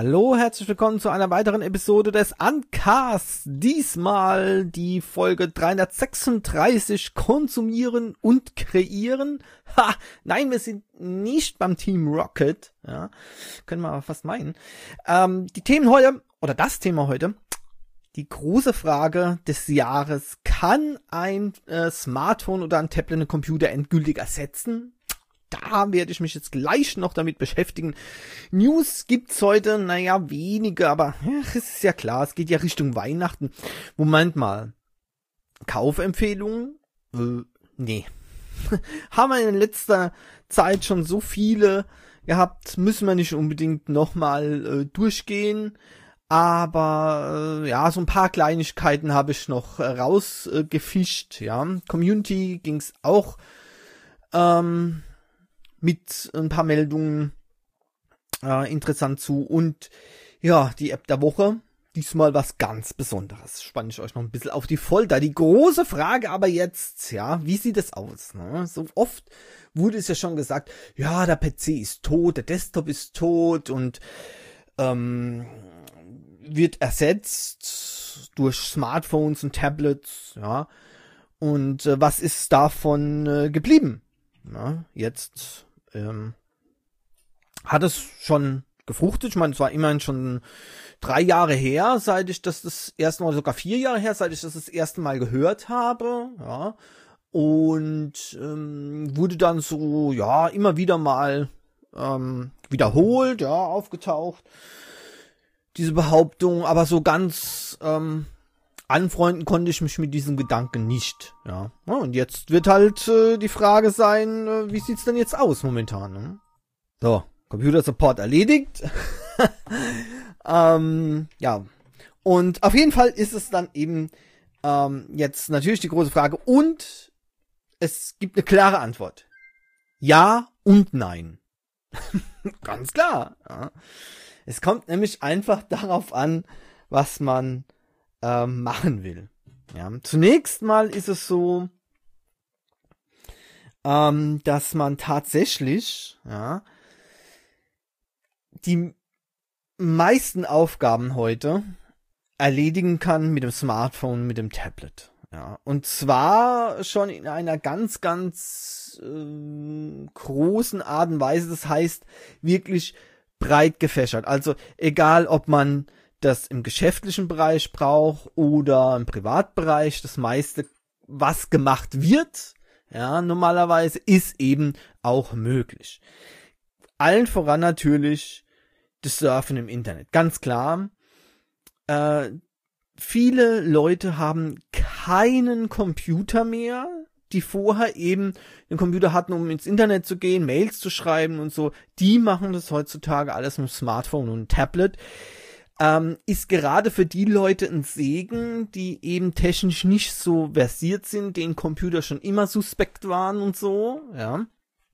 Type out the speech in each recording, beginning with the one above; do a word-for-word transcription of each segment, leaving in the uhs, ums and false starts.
Hallo, herzlich willkommen zu einer weiteren Episode des Uncasts. Diesmal die Folge dreihundertsechsunddreißig, Konsumieren und Kreieren. Ha, nein, wir sind nicht beim Team Rocket, ja, können wir aber fast meinen. Ähm, die Themen heute, oder das Thema heute, die große Frage des Jahres: Kann ein äh, Smartphone oder ein Tablet einen Computer endgültig ersetzen? Da werde ich mich jetzt gleich noch damit beschäftigen. News gibt's heute, naja, wenige, aber es ist ja klar, es geht ja Richtung Weihnachten. Moment mal. Kaufempfehlungen? Äh, nee. Haben wir in letzter Zeit schon so viele gehabt, müssen wir nicht unbedingt nochmal äh, durchgehen. Aber äh, ja, so ein paar Kleinigkeiten habe ich noch äh, rausgefischt. Äh, ja, Community ging's auch ähm, mit ein paar Meldungen äh, interessant zu. Und ja, die App der Woche, diesmal was ganz Besonderes. Spanne ich euch noch ein bisschen auf die Folter. Die große Frage aber jetzt, ja, wie sieht es aus? Ne? So oft wurde es ja schon gesagt, ja, der P C ist tot, der Desktop ist tot und ähm, wird ersetzt durch Smartphones und Tablets, ja. Und äh, was ist davon äh, geblieben? Na, jetzt ähm, hat es schon gefruchtet. Ich meine, es war immerhin schon drei Jahre her, seit ich das das erste Mal, sogar vier Jahre her, seit ich das das erste Mal gehört habe, ja. Und ähm, wurde dann so, ja, immer wieder mal ähm, wiederholt, ja, aufgetaucht, diese Behauptung, aber so ganz ähm, anfreunden konnte ich mich mit diesem Gedanken nicht, ja. Ja, und jetzt wird halt äh, die Frage sein, äh, wie sieht's denn jetzt aus momentan, ne? So, Computer Support erledigt. ähm, ja. Und auf jeden Fall ist es dann eben ähm, jetzt natürlich die große Frage, und es gibt eine klare Antwort. Ja und nein. Ganz klar, ja. Es kommt nämlich einfach darauf an, was man äh, machen will. Ja. Zunächst mal ist es so, ähm, dass man tatsächlich, ja, die meisten Aufgaben heute erledigen kann mit dem Smartphone, mit dem Tablet. Ja. Und zwar schon in einer ganz, ganz äh, großen Art und Weise. Das heißt, wirklich breit gefächert. Also egal, ob man das im geschäftlichen Bereich braucht oder im Privatbereich, das meiste, was gemacht wird, ja, normalerweise, ist eben auch möglich. Allen voran natürlich das Surfen im Internet. Ganz klar, äh, viele Leute haben keinen Computer mehr, die vorher eben den Computer hatten, um ins Internet zu gehen, Mails zu schreiben und so. Die machen das heutzutage alles mit dem Smartphone und Tablet. Ähm, ist gerade für die Leute ein Segen, die eben technisch nicht so versiert sind, denen Computer schon immer suspekt waren und so, ja.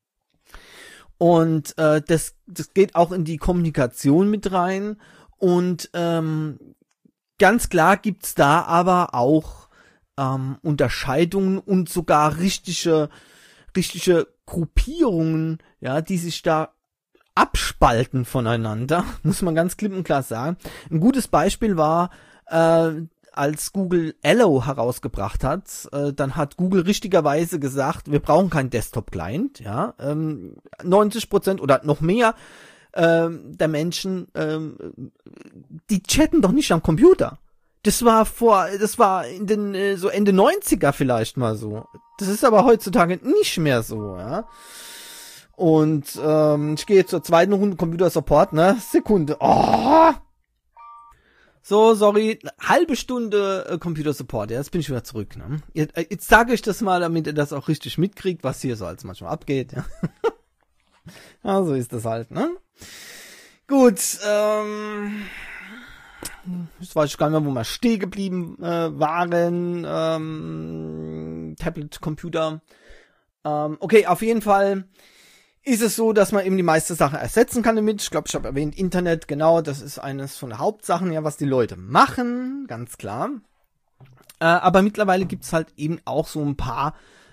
Und äh, das, das geht auch in die Kommunikation mit rein. Und ähm, ganz klar gibt's da aber auch ähm, Unterscheidungen und sogar richtige, richtige Gruppierungen, ja, die sich da abspalten voneinander, muss man ganz klipp und klar sagen. Ein gutes Beispiel war, äh, als Google Allo herausgebracht hat, äh, dann hat Google richtigerweise gesagt, wir brauchen keinen Desktop-Client, ja, ähm, neunzig Prozent oder noch mehr ähm, der Menschen, ähm, die chatten doch nicht am Computer. Das war vor, das war in den äh, so Ende neunziger vielleicht mal so. Das ist aber heutzutage nicht mehr so, ja. Und ähm, ich gehe jetzt zur zweiten Runde Computer Support, ne? Sekunde. Oh! So, sorry, halbe Stunde äh, Computer Support, ja, jetzt bin ich wieder zurück, ne? Jetzt, äh, jetzt sage ich das mal, damit ihr das auch richtig mitkriegt, was hier so als manchmal abgeht, ja. Ja, so ist das halt, ne? Gut, ähm... jetzt weiß ich gar nicht mehr, wo wir stehen geblieben äh, waren. Ähm, Tablet, Computer. Ähm, okay, auf jeden Fall ist es so, dass man eben die meiste Sache ersetzen kann damit. Ich glaube, ich habe erwähnt, Internet, genau, das ist eines von den Hauptsachen, ja, was die Leute machen, ganz klar. Äh, aber mittlerweile gibt's halt eben auch so ein paar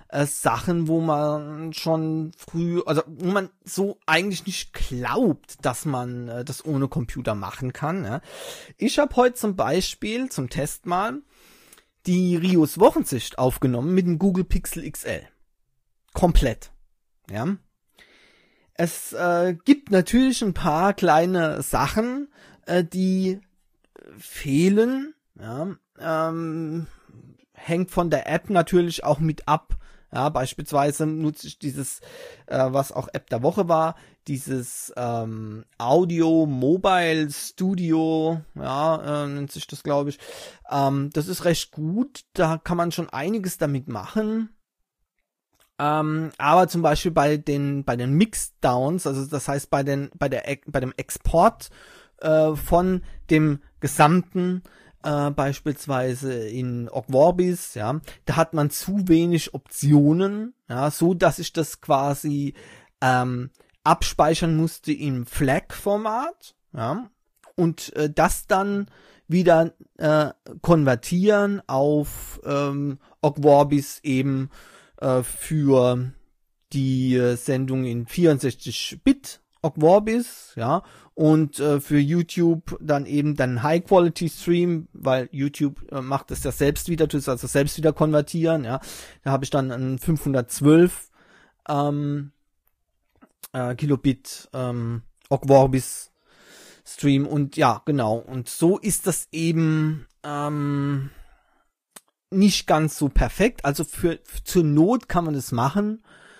äh, Sachen, wo man schon früh, also wo man so eigentlich nicht glaubt, dass man äh, das ohne Computer machen kann. Ja. Ich habe heute zum Beispiel zum Test mal die Rios Wochensicht aufgenommen mit dem Google Pixel X L. Komplett. Ja. Es äh, gibt natürlich ein paar kleine Sachen, äh, die fehlen. Ja. Ähm, hängt von der App natürlich auch mit ab. Ja, beispielsweise nutze ich dieses, äh, was auch App der Woche war, dieses ähm, Audio Mobile Studio, ja, äh, nennt sich das, glaube ich. Ähm, das ist recht gut, da kann man schon einiges damit machen. Ähm, aber zum Beispiel bei den bei den Mixdowns, also das heißt bei den bei der bei dem Export äh, von dem gesamten Äh, beispielsweise in Ogg Vorbis, ja, da hat man zu wenig Optionen, ja, so dass ich das quasi ähm, abspeichern musste im F L A C-Format, ja, und äh, das dann wieder äh, konvertieren auf ähm, Ogg Vorbis eben äh, für die äh, Sendung in vierundsechzig Bit Ogg Vorbis, ja, und äh, für YouTube dann eben dann High-Quality-Stream, weil YouTube äh, macht es ja selbst wieder, tut es also selbst wieder konvertieren, ja. Da habe ich dann einen fünfhundertzwölf ähm, äh, Kilobit ähm, Ogg Vorbis Stream und ja, genau. Und so ist das eben ähm, nicht ganz so perfekt. Also für, für zur Not kann man das machen.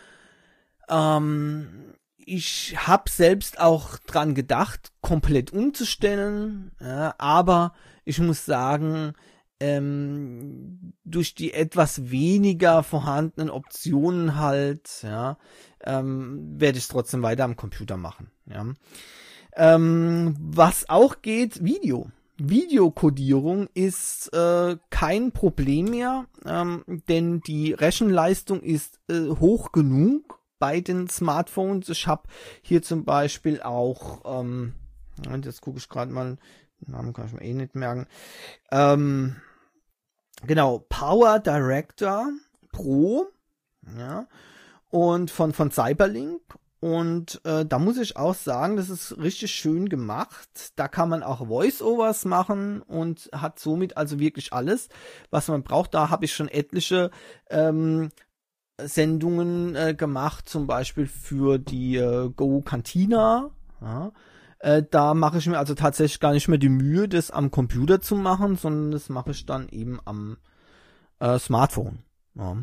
Ähm, Ich habe selbst auch dran gedacht, komplett umzustellen, ja, aber ich muss sagen, ähm, durch die etwas weniger vorhandenen Optionen halt, ja, ähm, werde ich es trotzdem weiter am Computer machen. Ja. Ähm, was auch geht, Video. Videokodierung ist äh, kein Problem mehr, ähm, denn die Rechenleistung ist äh, hoch genug bei den Smartphones. Ich habe hier zum Beispiel auch, ähm, jetzt gucke ich gerade mal, den Namen kann ich mir eh nicht merken, ähm, genau, Power Director Pro, ja, und von, von Cyberlink. Und äh, da muss ich auch sagen, das ist richtig schön gemacht. Da kann man auch Voice-Overs machen und hat somit also wirklich alles, was man braucht. Da habe ich schon etliche ähm, Sendungen äh, gemacht, zum Beispiel für die äh, Go Cantina. Ja. Äh, da mache ich mir also tatsächlich gar nicht mehr die Mühe, das am Computer zu machen, sondern das mache ich dann eben am äh, Smartphone. Ja.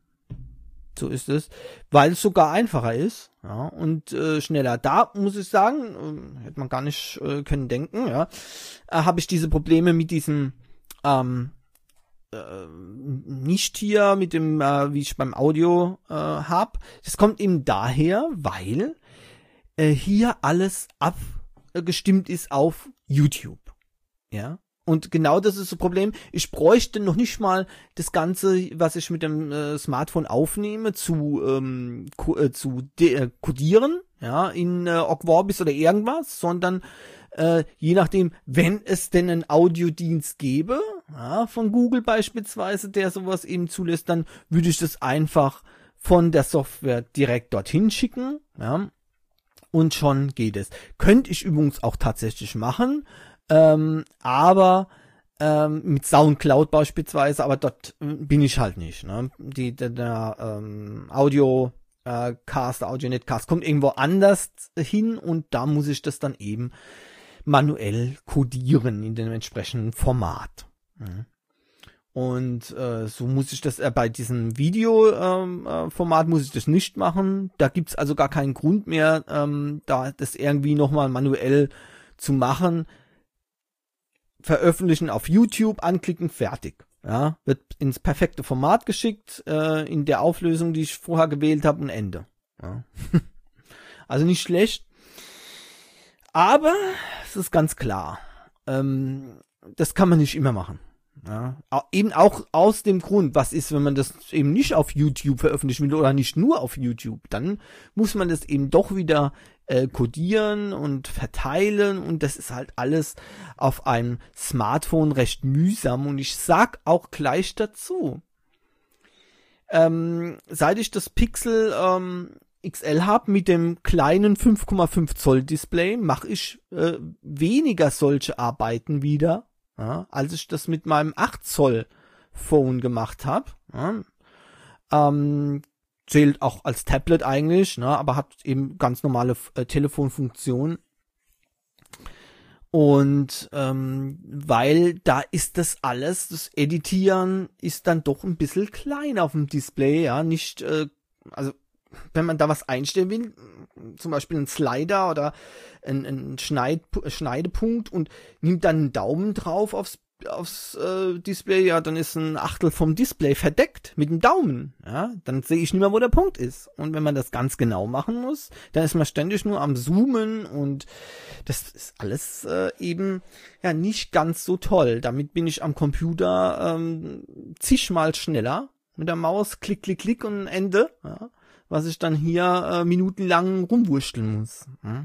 So ist es, weil es sogar einfacher ist, ja, und äh, schneller. Da muss ich sagen, äh, hätte man gar nicht äh, können denken, ja, äh, habe ich diese Probleme mit diesem ähm, äh, nicht hier mit dem, äh, wie ich beim Audio äh, habe. Das kommt eben daher, weil äh, hier alles abgestimmt ist auf YouTube, ja. Und genau das ist das Problem. Ich bräuchte noch nicht mal das Ganze, was ich mit dem äh, Smartphone aufnehme, zu ähm, ko- äh, zu de- äh, codieren, ja, in äh, Ogg Vorbis oder irgendwas, sondern äh, je nachdem, wenn es denn einen Audiodienst gäbe, ja, von Google beispielsweise, der sowas eben zulässt, dann würde ich das einfach von der Software direkt dorthin schicken, ja, und schon geht es. Könnte ich übrigens auch tatsächlich machen. Ähm, aber ähm, mit Soundcloud beispielsweise, aber dort äh, bin ich halt nicht. Ne? Die, der, der ähm, Audio äh, Cast, Audio Netcast kommt irgendwo anders hin und da muss ich das dann eben manuell codieren in dem entsprechenden Format. Mhm. Und äh, so muss ich das äh, bei diesem Video-Format ähm, äh, muss ich das nicht machen. Da gibt's also gar keinen Grund mehr, ähm, da das irgendwie nochmal manuell zu machen. Veröffentlichen auf YouTube, anklicken, fertig. Ja, wird ins perfekte Format geschickt, äh, in der Auflösung, die ich vorher gewählt habe, und Ende. Ja. Also nicht schlecht. Aber es ist ganz klar, ähm, das kann man nicht immer machen. Ja, eben auch aus dem Grund, was ist, wenn man das eben nicht auf YouTube veröffentlichen will oder nicht nur auf YouTube, dann muss man das eben doch wieder äh, codieren und verteilen und das ist halt alles auf einem Smartphone recht mühsam und ich sag auch gleich dazu, ähm, seit ich das Pixel ähm, X L habe mit dem kleinen fünf Komma fünf Zoll Display, mache ich äh, weniger solche Arbeiten wieder, ja, als ich das mit meinem acht Zoll Phone gemacht habe. Ja. Ähm, zählt auch als Tablet eigentlich, ne, aber hat eben ganz normale äh, Telefonfunktion. Und ähm, weil da ist das alles, das Editieren ist dann doch ein bisschen klein auf dem Display, ja, nicht, äh, also wenn man da was einstellen will, zum Beispiel einen Slider oder einen, einen Schneid, Schneidepunkt und nimmt dann einen Daumen drauf aufs, aufs äh, Display, ja, dann ist ein Achtel vom Display verdeckt mit dem Daumen, ja, dann sehe ich nicht mehr, wo der Punkt ist. Und wenn man das ganz genau machen muss, dann ist man ständig nur am Zoomen und das ist alles äh, eben ja nicht ganz so toll. Damit bin ich am Computer ähm, zigmal schneller mit der Maus, klick, klick, klick und Ende, ja, was ich dann hier äh, minutenlang rumwursteln muss. Ja.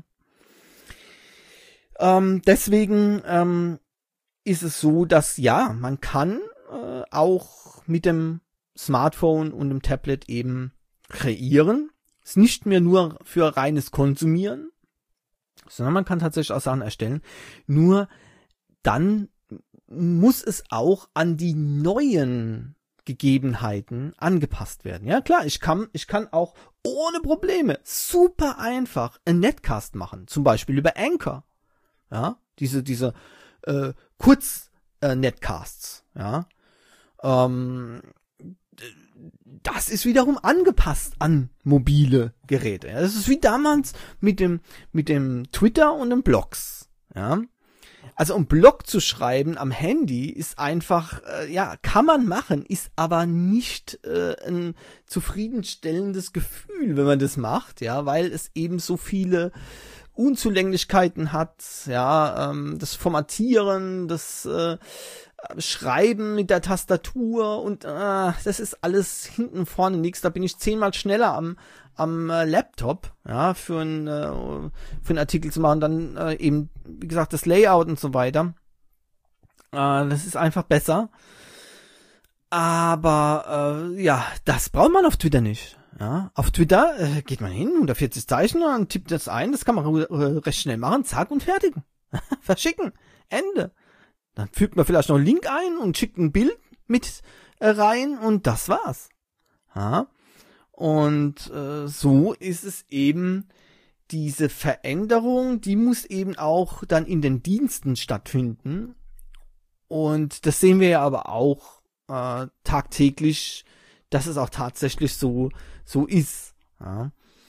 Ähm, deswegen ähm, ist es so, dass ja, man kann äh, auch mit dem Smartphone und dem Tablet eben kreieren. Ist nicht mehr nur für reines Konsumieren, sondern man kann tatsächlich auch Sachen erstellen. Nur dann muss es auch an die neuen Gegebenheiten angepasst werden. Ja klar, ich kann, ich kann auch ohne Probleme super einfach einen Netcast machen, zum Beispiel über Anchor. Ja, diese, diese äh, Kurz-Netcasts. Äh, ja, ähm, das ist wiederum angepasst an mobile Geräte. Ja, das ist wie damals mit dem, mit dem Twitter und den Blogs. Ja. Also um Blog zu schreiben am Handy ist einfach, äh, ja, kann man machen, ist aber nicht äh, ein zufriedenstellendes Gefühl, wenn man das macht, ja, weil es eben so viele Unzulänglichkeiten hat, ja, ähm, das Formatieren, das äh, Schreiben mit der Tastatur und äh, das ist alles hinten vorne nichts. Da bin ich zehnmal schneller am am äh, Laptop, ja, für ein äh, für einen Artikel zu machen, dann äh, eben wie gesagt das Layout und so weiter. Äh, das ist einfach besser. Aber äh, ja, das braucht man auf Twitter nicht. Ja, auf Twitter äh, geht man hin, hundertvierzig Zeichen und tippt das ein, das kann man äh, recht schnell machen, zack und fertig. Verschicken. Ende. Dann fügt man vielleicht noch einen Link ein und schickt ein Bild mit äh, rein und das war's. Ja. Und äh, so ist es eben, diese Veränderung, die muss eben auch dann in den Diensten stattfinden. Und das sehen wir ja aber auch äh, tagtäglich, dass es auch tatsächlich so so ist. Ja.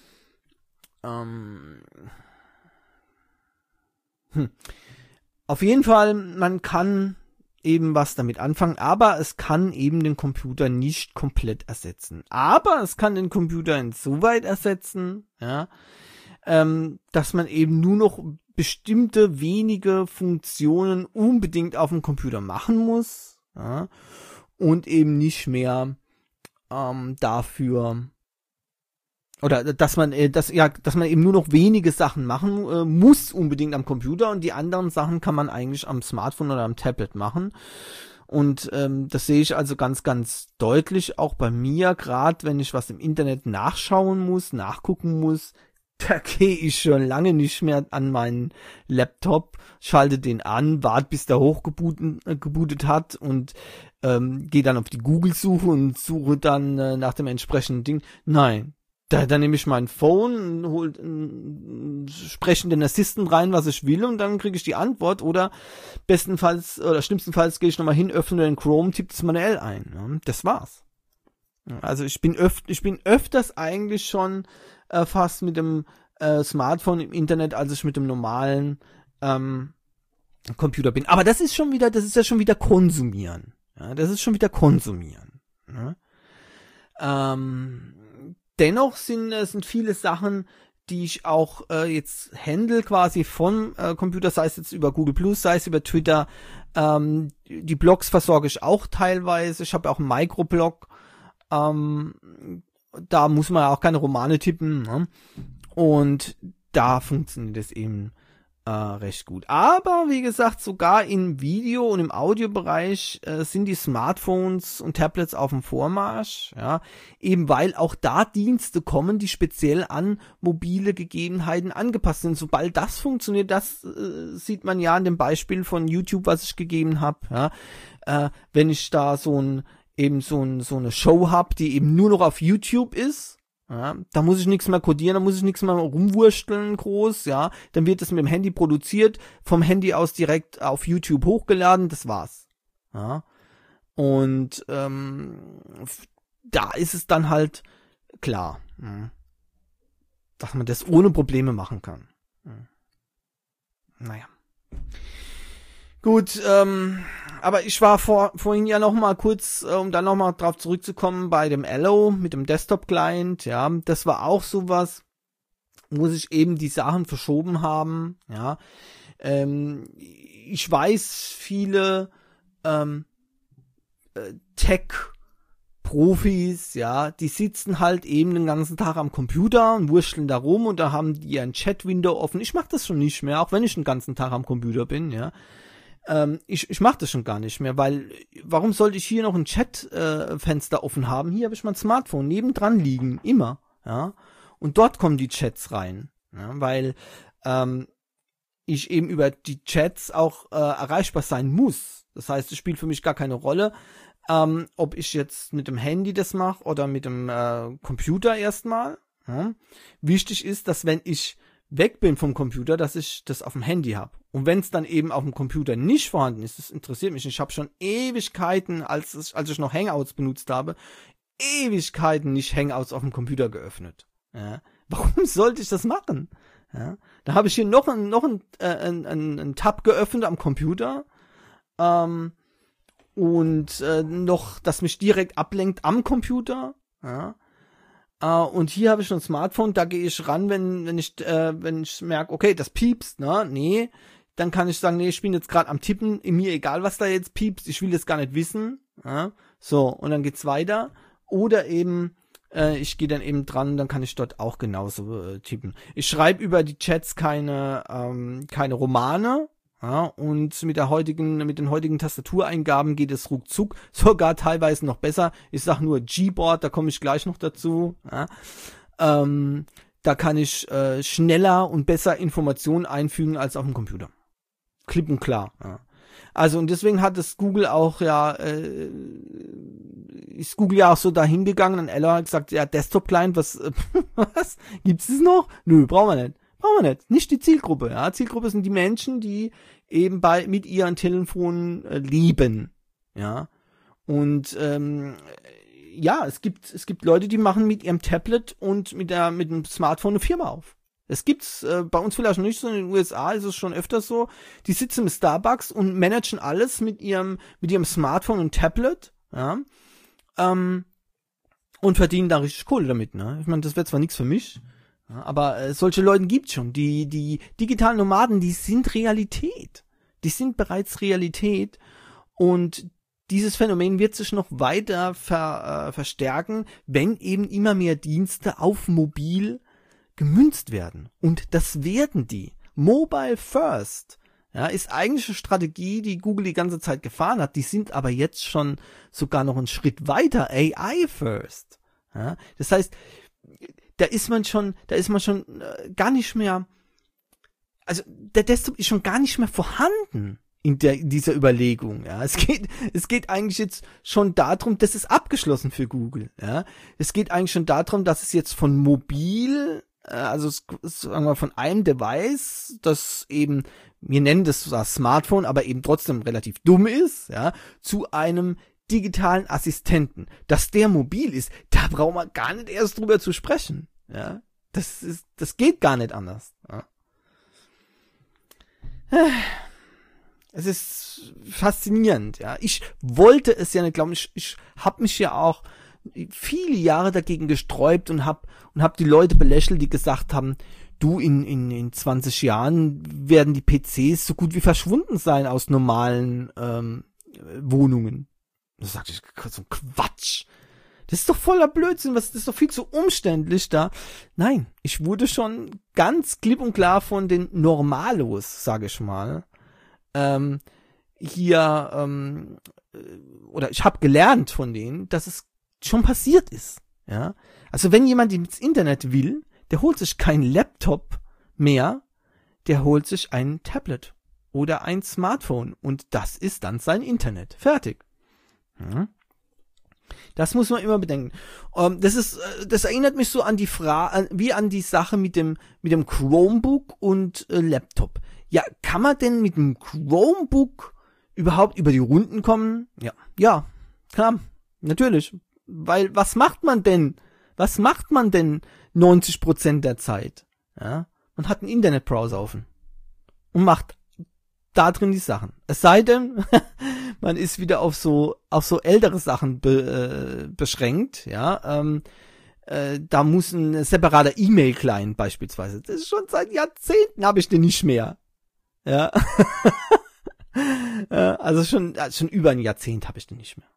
Ähm. Hm. Auf jeden Fall, man kann eben was damit anfangen, aber es kann eben den Computer nicht komplett ersetzen. Aber es kann den Computer insoweit ersetzen, ja, ähm, dass man eben nur noch bestimmte wenige Funktionen unbedingt auf dem Computer machen muss, ja, und eben nicht mehr ähm, dafür oder dass man äh, dass ja dass man eben nur noch wenige Sachen machen äh, muss unbedingt am Computer und die anderen Sachen kann man eigentlich am Smartphone oder am Tablet machen. Und ähm, das sehe ich also ganz ganz deutlich auch bei mir, gerade wenn ich was im Internet nachschauen muss, nachgucken muss, da gehe ich schon lange nicht mehr an meinen Laptop, schalte den an, warte bis der hochgebootet äh, gebootet hat und ähm, gehe dann auf die Google-Suche und suche dann äh, nach dem entsprechenden Ding. Nein. Da, dann nehme ich mein Phone, hol einen sprechenden Assistent rein, was ich will, und dann kriege ich die Antwort. Oder bestenfalls oder schlimmstenfalls gehe ich nochmal hin, öffne den Chrome, tippe es manuell ein. Ja, das war's. Also ich bin öf ich bin öfters eigentlich schon äh, fast mit dem äh, Smartphone im Internet, als ich mit dem normalen ähm, Computer bin. Aber das ist schon wieder, das ist ja schon wieder konsumieren. Ja, das ist schon wieder konsumieren. Ja. Ähm, Dennoch sind es sind viele Sachen, die ich auch äh, jetzt handle quasi vom äh, Computer, sei es jetzt über Google Plus, sei es über Twitter. Ähm, die Blogs versorge ich auch teilweise. Ich habe auch einen Microblog. Ähm, da muss man ja auch keine Romane tippen. Ne? Und da funktioniert es eben äh, recht gut. Aber wie gesagt, sogar im Video- und im Audiobereich äh, sind die Smartphones und Tablets auf dem Vormarsch, ja, eben weil auch da Dienste kommen, die speziell an mobile Gegebenheiten angepasst sind. Sobald das funktioniert, das äh, sieht man ja an dem Beispiel von YouTube, was ich gegeben habe, ja, äh, wenn ich da so ein eben so, ein, so eine Show habe, die eben nur noch auf YouTube ist, ja, da muss ich nichts mehr codieren, da muss ich nichts mehr rumwursteln groß, ja, dann wird es mit dem Handy produziert, vom Handy aus direkt auf YouTube hochgeladen, das war's, ja, und ähm, da ist es dann halt klar, ja, dass man das ohne Probleme machen kann. Ja. Naja. Gut, ähm, aber ich war vor, vorhin ja noch mal kurz, äh, um dann noch mal drauf zurückzukommen, bei dem Allo mit dem Desktop-Client, ja, das war auch sowas, wo sich eben die Sachen verschoben haben, ja, ähm, ich weiß, viele ähm, äh, Tech-Profis, ja, die sitzen halt eben den ganzen Tag am Computer und wurschteln da rum und da haben die ein Chat-Window offen. Ich mach das schon nicht mehr, auch wenn ich den ganzen Tag am Computer bin, ja. Ähm, ich ich mache das schon gar nicht mehr, weil warum sollte ich hier noch ein Chat-Fenster äh, offen haben? Hier habe ich mein Smartphone nebendran liegen, immer, ja. Und dort kommen die Chats rein, ja, weil ähm, ich eben über die Chats auch äh, erreichbar sein muss. Das heißt, es spielt für mich gar keine Rolle, ähm, ob ich jetzt mit dem Handy das mache oder mit dem äh, Computer erstmal. Ja. Wichtig ist, dass wenn ich weg bin vom Computer, dass ich das auf dem Handy habe. Und wenn es dann eben auf dem Computer nicht vorhanden ist, das interessiert mich nicht. Ich habe schon Ewigkeiten, als ich, als ich noch Hangouts benutzt habe, Ewigkeiten nicht Hangouts auf dem Computer geöffnet. Ja. Warum sollte ich das machen? Ja. Da habe ich hier noch ein, noch ein, äh, ein, ein, ein Tab geöffnet am Computer ähm, und äh, noch, das mich direkt ablenkt am Computer. Ja. Uh, und hier habe ich ein Smartphone, da gehe ich ran, wenn wenn ich äh, wenn ich merke, okay, das piepst, ne? Nee, dann kann ich sagen, nee, ich bin jetzt gerade am Tippen, mir egal, was da jetzt piepst, ich will das gar nicht wissen. Ja? So, und dann geht's weiter. Oder eben, äh, ich gehe dann eben dran, dann kann ich dort auch genauso äh, tippen. Ich schreibe über die Chats keine ähm, keine Romane. Ja, und mit der heutigen, mit den heutigen Tastatureingaben geht es ruckzuck, sogar teilweise noch besser. Ich sag nur Gboard, da komme ich gleich noch dazu. Ja. Ähm, da kann ich äh, schneller und besser Informationen einfügen als auf dem Computer. Klipp und klar. Ja. Also und deswegen hat es Google auch ja, äh, ist Google ja auch so dahin gegangen und Ella hat gesagt, ja Desktop Client, was, äh, was gibt's das noch? Nö, brauchen wir nicht. Brauchen wir nicht. Nicht die Zielgruppe. Ja, Zielgruppe sind die Menschen, die eben bei mit ihren Telefonen äh, leben. Ja. Und ähm, ja, es gibt es gibt Leute, die machen mit ihrem Tablet und mit der mit dem Smartphone eine Firma auf. Es gibt's äh, bei uns vielleicht noch nicht so, in den U S A ist es schon öfters so. Die sitzen im Starbucks und managen alles mit ihrem mit ihrem Smartphone und Tablet. Ja. Ähm, und verdienen da richtig Kohle damit. Ne? Ich meine, das wäre zwar nichts für mich. Ja, aber äh, solche Leute gibt's schon. Die, die digitalen Nomaden, die sind Realität. Die sind bereits Realität. Und dieses Phänomen wird sich noch weiter ver, äh, verstärken, wenn eben immer mehr Dienste auf mobil gemünzt werden. Und das werden die. Mobile First, ja, ist eigentlich eine Strategie, die Google die ganze Zeit gefahren hat. Die sind aber jetzt schon sogar noch einen Schritt weiter. A I First. Ja, das heißt, da ist man schon, da ist man schon äh, gar nicht mehr, also der Desktop ist schon gar nicht mehr vorhanden in der in dieser Überlegung. Ja, es geht, es geht eigentlich jetzt schon darum, das ist abgeschlossen für Google. Ja, es geht eigentlich schon darum, dass es jetzt von mobil, äh, also sagen wir von einem Device, das eben, wir nennen das das Smartphone, aber eben trotzdem relativ dumm ist, ja, zu einem digitalen Assistenten, dass der mobil ist, da braucht man gar nicht erst drüber zu sprechen. Ja, das ist, das geht gar nicht anders. Ja. Es ist faszinierend. Ja, ich wollte es ja nicht glauben. Ich, ich habe mich ja auch viele Jahre dagegen gesträubt und habe und habe die Leute belächelt, die gesagt haben, du, in in in zwanzig Jahren werden die P Cs so gut wie verschwunden sein aus normalen ähm, Wohnungen. Da sagte ich, so ein Quatsch. Das ist doch voller Blödsinn, was, das ist doch viel zu umständlich da. Nein, ich wurde schon ganz klipp und klar von den Normalos, sage ich mal, ähm, hier, ähm, oder ich habe gelernt von denen, dass es schon passiert ist. Ja, also wenn jemand ins Internet will, der holt sich keinen Laptop mehr, der holt sich ein Tablet oder ein Smartphone und das ist dann sein Internet. Fertig. Ja. Das muss man immer bedenken. Um, das ist, das erinnert mich so an die Frage, wie an die Sache mit dem, mit dem Chromebook und äh, Laptop. Ja, kann man denn mit dem Chromebook überhaupt über die Runden kommen? Ja, ja, klar, natürlich. Weil, was macht man denn? Was macht man denn neunzig Prozent der Zeit? Ja, man hat einen Internetbrowser offen und macht da drin die Sachen. Es sei denn, man ist wieder auf so auf so ältere Sachen be, äh, beschränkt, ja. Ähm, äh, da muss ein separater E-Mail-Client beispielsweise. Das ist schon seit Jahrzehnten habe ich den nicht mehr. Ja. also schon also schon über ein Jahrzehnt habe ich den nicht mehr.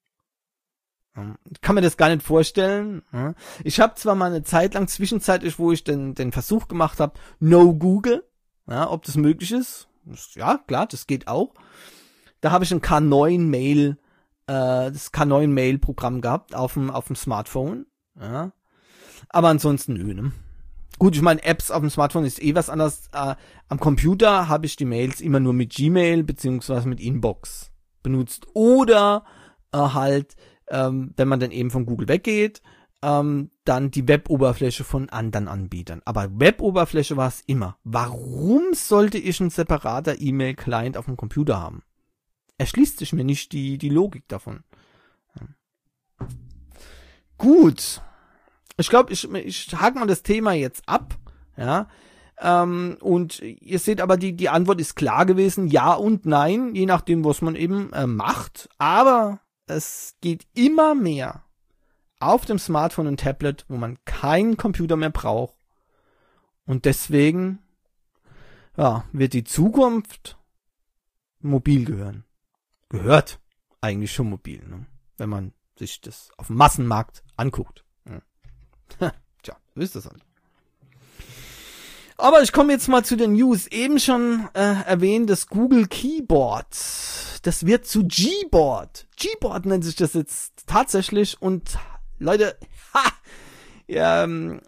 Ähm, kann mir das gar nicht vorstellen. Ja. Ich habe zwar mal eine Zeit lang zwischenzeitlich, wo ich den den Versuch gemacht habe, No Google, ja, ob das möglich ist. Ja, klar, das geht auch. Da habe ich ein K neun Mail, äh, das K neun Mail Programm gehabt auf dem auf dem Smartphone. Ja. Aber ansonsten nö, ne? Gut, ich meine, Apps auf dem Smartphone ist eh was anderes. Äh, am Computer habe ich die Mails immer nur mit Gmail beziehungsweise mit Inbox benutzt. Oder äh, halt, ähm, wenn man dann eben von Google weggeht, ähm, dann die Web-Oberfläche von anderen Anbietern. Aber Web-Oberfläche war es immer. Warum sollte ich einen separater E-Mail-Client auf dem Computer haben? Erschließt sich mir nicht die, die Logik davon. Ja. Gut. Ich glaube, ich, ich hake mal das Thema jetzt ab. Ja. Ähm, und ihr seht aber, die, die Antwort ist klar gewesen. Ja und nein, je nachdem, was man eben äh, macht. Aber es geht immer mehr auf dem Smartphone und Tablet, wo man keinen Computer mehr braucht. Und deswegen, ja, wird die Zukunft mobil gehören. Gehört eigentlich schon mobil, ne? Wenn man sich das auf dem Massenmarkt anguckt. Ja. Tja, so ist das halt. Aber ich komme jetzt mal zu den News. Eben schon äh, erwähnt, das Google Keyboard. Das wird zu Gboard. Gboard nennt sich das jetzt tatsächlich und Leute, ha, ja,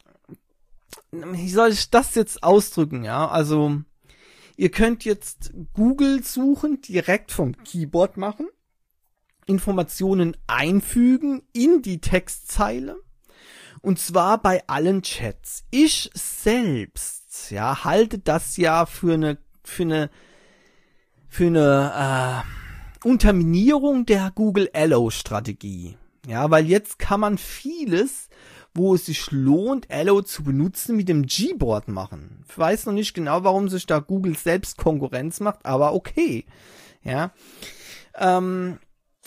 wie soll ich das jetzt ausdrücken, ja, also, ihr könnt jetzt Google suchen, direkt vom Keyboard machen, Informationen einfügen in die Textzeile, und zwar bei allen Chats. Ich selbst, ja, halte das ja für eine, für eine, für eine, äh, Unterminierung der Google Allo-Strategie. Ja, weil jetzt kann man vieles, wo es sich lohnt, Allo zu benutzen, mit dem Gboard machen. Ich weiß noch nicht genau, warum sich da Google selbst Konkurrenz macht, aber okay. Ja. Ähm,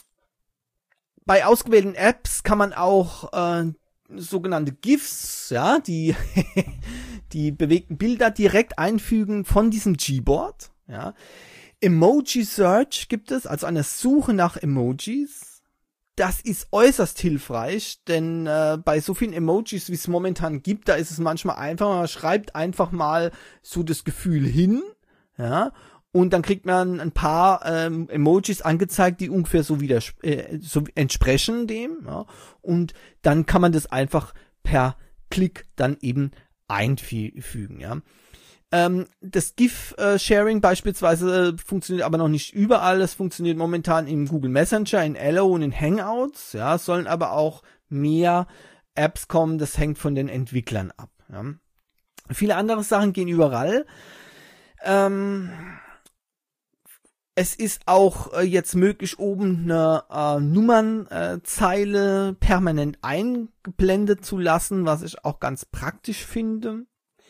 bei ausgewählten Apps kann man auch äh, sogenannte GIFs, ja, die die bewegten Bilder direkt einfügen von diesem Gboard. Ja. Emoji Search gibt es, also eine Suche nach Emojis. Das ist äußerst hilfreich, denn äh, bei so vielen Emojis, wie es momentan gibt, da ist es manchmal einfach, man schreibt einfach mal so das Gefühl hin, ja, und dann kriegt man ein paar ähm, Emojis angezeigt, die ungefähr so wieder äh, so entsprechen dem, ja, und dann kann man das einfach per Klick dann eben einfügen, ja. Ähm, das GIF-Sharing beispielsweise äh, funktioniert aber noch nicht überall. Es funktioniert momentan im Google Messenger, in Allo und in Hangouts. Ja, es sollen aber auch mehr Apps kommen. Das hängt von den Entwicklern ab. Ja. Viele andere Sachen gehen überall. Ähm, es ist auch äh, jetzt möglich, oben eine äh, Nummernzeile äh, permanent eingeblendet zu lassen, was ich auch ganz praktisch finde.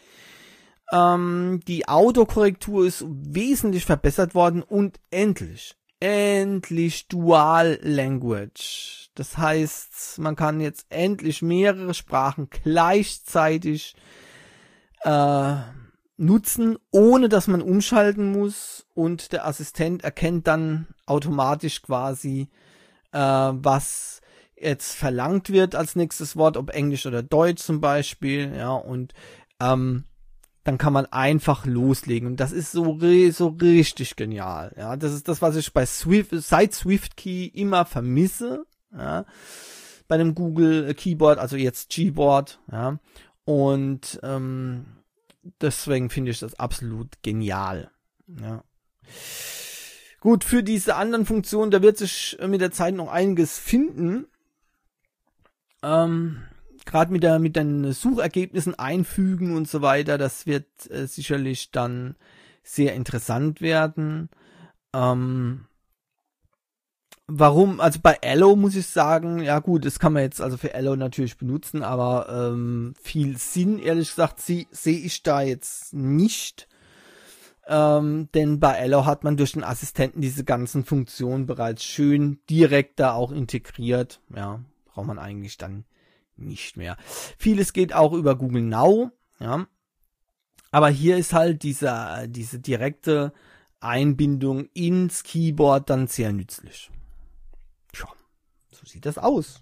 Ähm, die Autokorrektur ist wesentlich verbessert worden und endlich, endlich Dual Language. Das heißt, man kann jetzt endlich mehrere Sprachen gleichzeitig äh, nutzen, ohne dass man umschalten muss, und der Assistent erkennt dann automatisch quasi, äh, was jetzt verlangt wird als nächstes Wort, ob Englisch oder Deutsch zum Beispiel, ja, und ähm, dann kann man einfach loslegen. Und das ist so, so richtig genial. Ja, das ist das, was ich bei Swift, seit SwiftKey immer vermisse, ja, bei dem Google Keyboard, also jetzt Gboard, ja. Und ähm, deswegen finde ich das absolut genial. Ja. Gut, für diese anderen Funktionen, da wird sich mit der Zeit noch einiges finden. Ähm, Gerade mit der mit den Suchergebnissen einfügen und so weiter, das wird äh, sicherlich dann sehr interessant werden. Ähm, warum? Also bei Allo muss ich sagen, ja gut, das kann man jetzt also für Allo natürlich benutzen, aber ähm, viel Sinn, ehrlich gesagt, sehe seh ich da jetzt nicht. Ähm, denn bei Allo hat man durch den Assistenten diese ganzen Funktionen bereits schön direkt da auch integriert. Ja, braucht man eigentlich dann nicht mehr. Vieles geht auch über Google Now, ja. Aber hier ist halt diese, diese direkte Einbindung ins Keyboard dann sehr nützlich. Tja, so sieht das aus.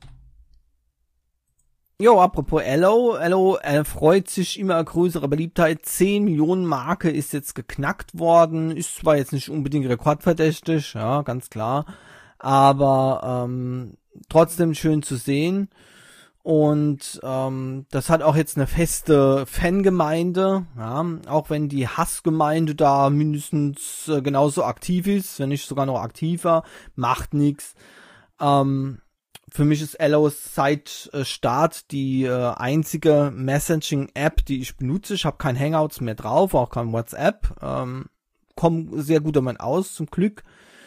Jo, apropos Allo, Allo erfreut sich immer größere Beliebtheit. zehn Millionen Marke ist jetzt geknackt worden. Ist zwar jetzt nicht unbedingt rekordverdächtig, ja, ganz klar. Aber ähm, trotzdem schön zu sehen. Und ähm, das hat auch jetzt eine feste Fangemeinde, ja, auch wenn die Hassgemeinde da mindestens äh, genauso aktiv ist, wenn nicht sogar noch aktiver, macht nichts. Ähm, Für mich ist Allo seit äh, Start die äh, einzige Messaging-App, die ich benutze. Ich habe kein Hangouts mehr drauf, auch kein WhatsApp. Ähm, komme sehr gut damit aus, zum Glück.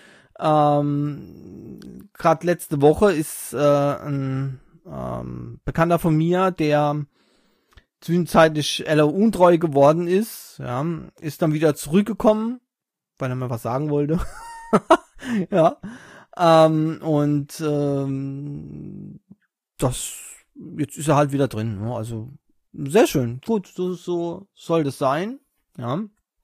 Ähm, Gerade letzte Woche ist äh, ein ähm, Bekannter von mir, der zwischenzeitlich Allo untreu geworden ist, ja, ist dann wieder zurückgekommen, weil er mir was sagen wollte. Ja. Ähm, und ähm, das, jetzt ist er halt wieder drin. Ja, also sehr schön, gut, so, so soll das sein. Ja.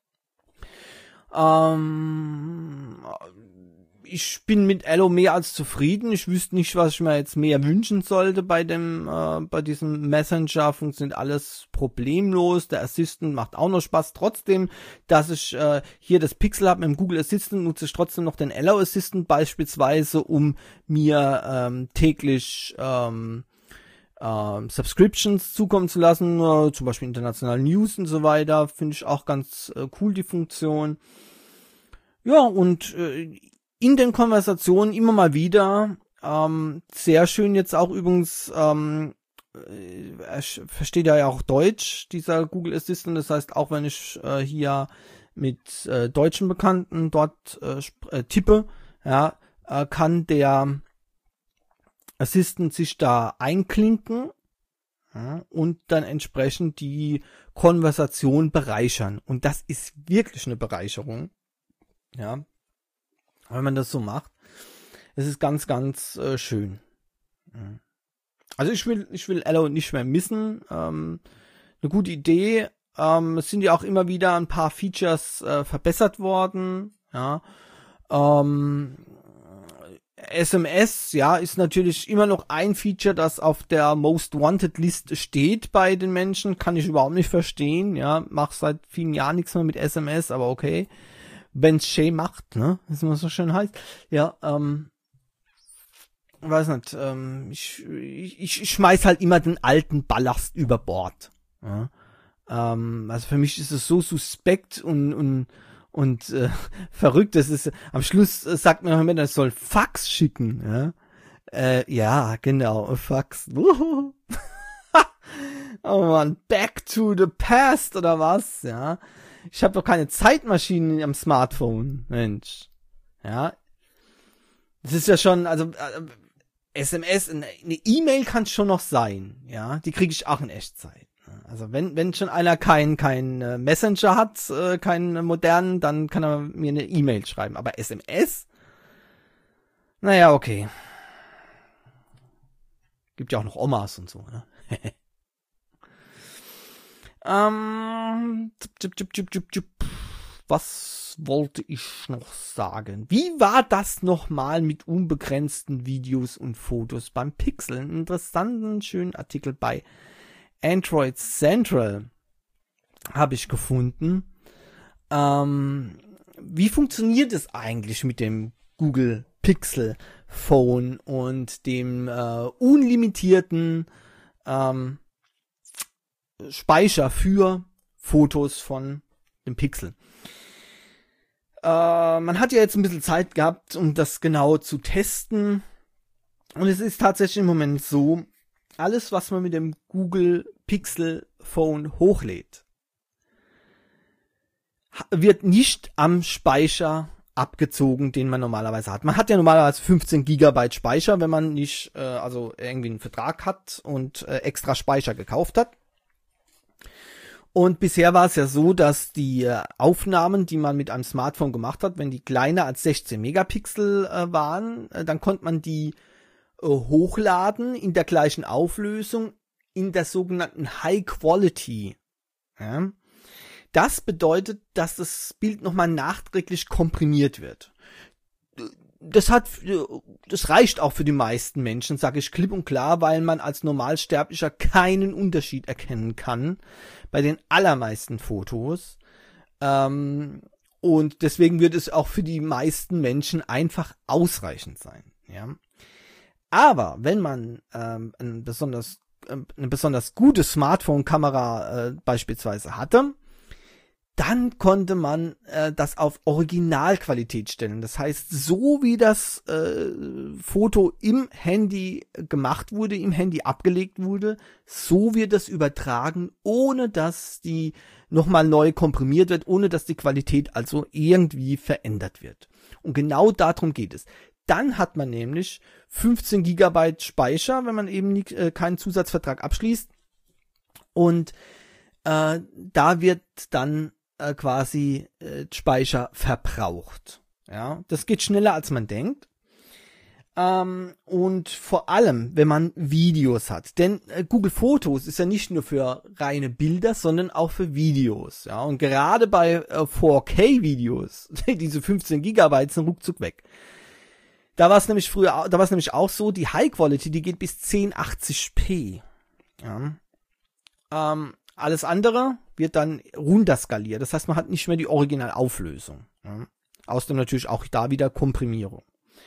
Ähm, ich bin mit Allo mehr als zufrieden. Ich wüsste nicht, was ich mir jetzt mehr wünschen sollte bei dem, äh, bei diesem Messenger. Funktioniert alles problemlos. Der Assistant macht auch noch Spaß. Trotzdem, dass ich äh, hier das Pixel habe mit dem Google Assistant, nutze ich trotzdem noch den Allo Assistant beispielsweise, um mir ähm, täglich ähm, ähm, Subscriptions zukommen zu lassen, äh, zum Beispiel internationale News und so weiter. Finde ich auch ganz äh, cool, die Funktion. Ja, und äh, in den Konversationen immer mal wieder, ähm, sehr schön jetzt auch übrigens, ähm, er versteht ja auch Deutsch, dieser Google Assistant, das heißt, auch wenn ich äh, hier mit äh, deutschen Bekannten dort äh, äh, tippe, ja, äh, kann der Assistant sich da einklinken, ja, und dann entsprechend die Konversation bereichern. Und das ist wirklich eine Bereicherung, ja, wenn man das so macht. Es ist ganz, ganz äh, schön. Also ich will, ich will Allo nicht mehr missen. Ähm, eine gute Idee. Ähm, es sind ja auch immer wieder ein paar Features äh, verbessert worden. Ja. Ähm, S M S, ja, ist natürlich immer noch ein Feature, das auf der Most Wanted Liste steht bei den Menschen. Kann ich überhaupt nicht verstehen. Ja, mach seit vielen Jahren nichts mehr mit S M S, aber okay. Wenn's Shay macht, ne? Das immer so schön heißt. Ja, ähm, weiß nicht, ähm, ich, ich, ich schmeiß halt immer den alten Ballast über Bord. Ja? Ähm, also für mich ist es so suspekt und, und, und äh, verrückt. Das ist, am Schluss äh, sagt mir immer, das soll Fax schicken. Ja, äh, ja genau, Fax. Oh man, back to the past oder was, ja. Ich habe doch keine Zeitmaschine am Smartphone, Mensch. Ja. Das ist ja schon, also äh, S M S, eine E-Mail kann schon noch sein, ja. Die kriege ich auch in Echtzeit. Also wenn wenn schon einer kein kein äh, Messenger hat, äh, keinen modernen, dann kann er mir eine E-Mail schreiben. Aber S M S? Naja, okay. Gibt ja auch noch Omas und so, ne? Ähm, was wollte ich noch sagen? Wie war das nochmal mit unbegrenzten Videos und Fotos beim Pixel? Einen interessanten, schönen Artikel bei Android Central habe ich gefunden. Ähm, wie funktioniert es eigentlich mit dem Google Pixel Phone und dem äh, unlimitierten ähm, Speicher für Fotos von dem Pixel? Äh, man hat ja jetzt ein bisschen Zeit gehabt, um das genau zu testen. Und es ist tatsächlich im Moment so, alles, was man mit dem Google Pixel Phone hochlädt, wird nicht am Speicher abgezogen, den man normalerweise hat. Man hat ja normalerweise fünfzehn Gigabyte Speicher, wenn man nicht äh, also irgendwie einen Vertrag hat und äh, extra Speicher gekauft hat. Und bisher war es ja so, dass die äh, Aufnahmen, die man mit einem Smartphone gemacht hat, wenn die kleiner als sechzehn Megapixel äh, waren, äh, dann konnte man die äh, hochladen in der gleichen Auflösung in der sogenannten High Quality. Ja? Das bedeutet, dass das Bild nochmal nachträglich komprimiert wird. Das hat, das reicht auch für die meisten Menschen, sage ich klipp und klar, weil man als Normalsterblicher keinen Unterschied erkennen kann bei den allermeisten Fotos. Ähm, und deswegen wird es auch für die meisten Menschen einfach ausreichend sein. Ja? Aber wenn man ähm, ein besonders, äh, eine besonders gute Smartphone-Kamera äh, beispielsweise hatte, dann konnte man äh, das auf Originalqualität stellen. Das heißt, so wie das äh, Foto im Handy gemacht wurde, im Handy abgelegt wurde, so wird das übertragen, ohne dass die nochmal neu komprimiert wird, ohne dass die Qualität also irgendwie verändert wird. Und genau darum geht es. Dann hat man nämlich fünfzehn Gigabyte Speicher, wenn man eben nicht, äh, keinen Zusatzvertrag abschließt. Und äh, da wird dann quasi äh, Speicher verbraucht. Ja, das geht schneller als man denkt. Ähm, und vor allem, wenn man Videos hat. Denn äh, Google Fotos ist ja nicht nur für reine Bilder, sondern auch für Videos. Ja, und gerade bei äh, vier K Videos, diese fünfzehn Gigabyte sind ruckzuck weg. Da war es nämlich früher, da war es nämlich auch so, die High Quality, die geht bis zehn achtzig p. Ja. Ähm, Alles andere wird dann runterskaliert. Das heißt, man hat nicht mehr die Originalauflösung. Ja. Außerdem natürlich auch da wieder Komprimierung.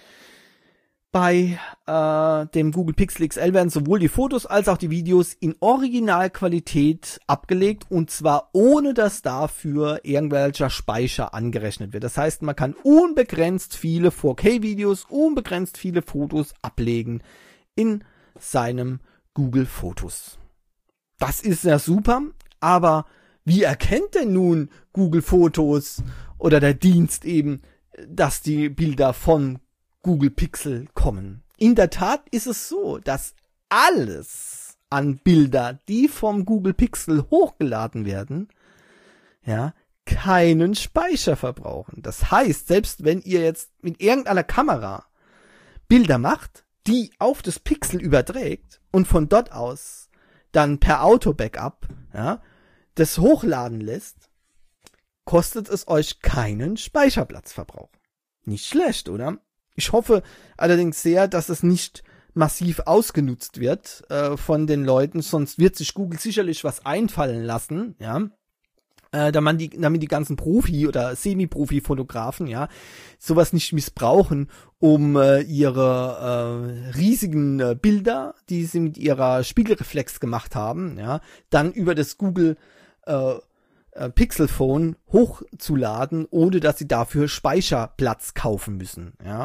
Bei äh, dem Google Pixel X L werden sowohl die Fotos als auch die Videos in Originalqualität abgelegt und zwar ohne, dass dafür irgendwelcher Speicher angerechnet wird. Das heißt, man kann unbegrenzt viele vier K Videos, unbegrenzt viele Fotos ablegen in seinem Google Fotos. Das ist ja super, aber wie erkennt denn nun Google Fotos oder der Dienst eben, dass die Bilder von Google Pixel kommen? In der Tat ist es so, dass alles an Bilder, die vom Google Pixel hochgeladen werden, ja, keinen Speicher verbrauchen. Das heißt, selbst wenn ihr jetzt mit irgendeiner Kamera Bilder macht, die auf das Pixel überträgt und von dort aus dann per Auto-Backup, ja, das hochladen lässt, kostet es euch keinen Speicherplatzverbrauch. Nicht schlecht, oder? Ich hoffe allerdings sehr, dass es nicht massiv ausgenutzt wird äh, von den Leuten, sonst wird sich Google sicherlich was einfallen lassen, ja, äh, damit die, damit die ganzen Profi- oder Semi-Profi-Fotografen, ja, sowas nicht missbrauchen, um äh, ihre äh, riesigen äh, Bilder, die sie mit ihrer Spiegelreflex gemacht haben, ja, dann über das Google äh, äh, Pixel Phone hochzuladen, ohne dass sie dafür Speicherplatz kaufen müssen, ja.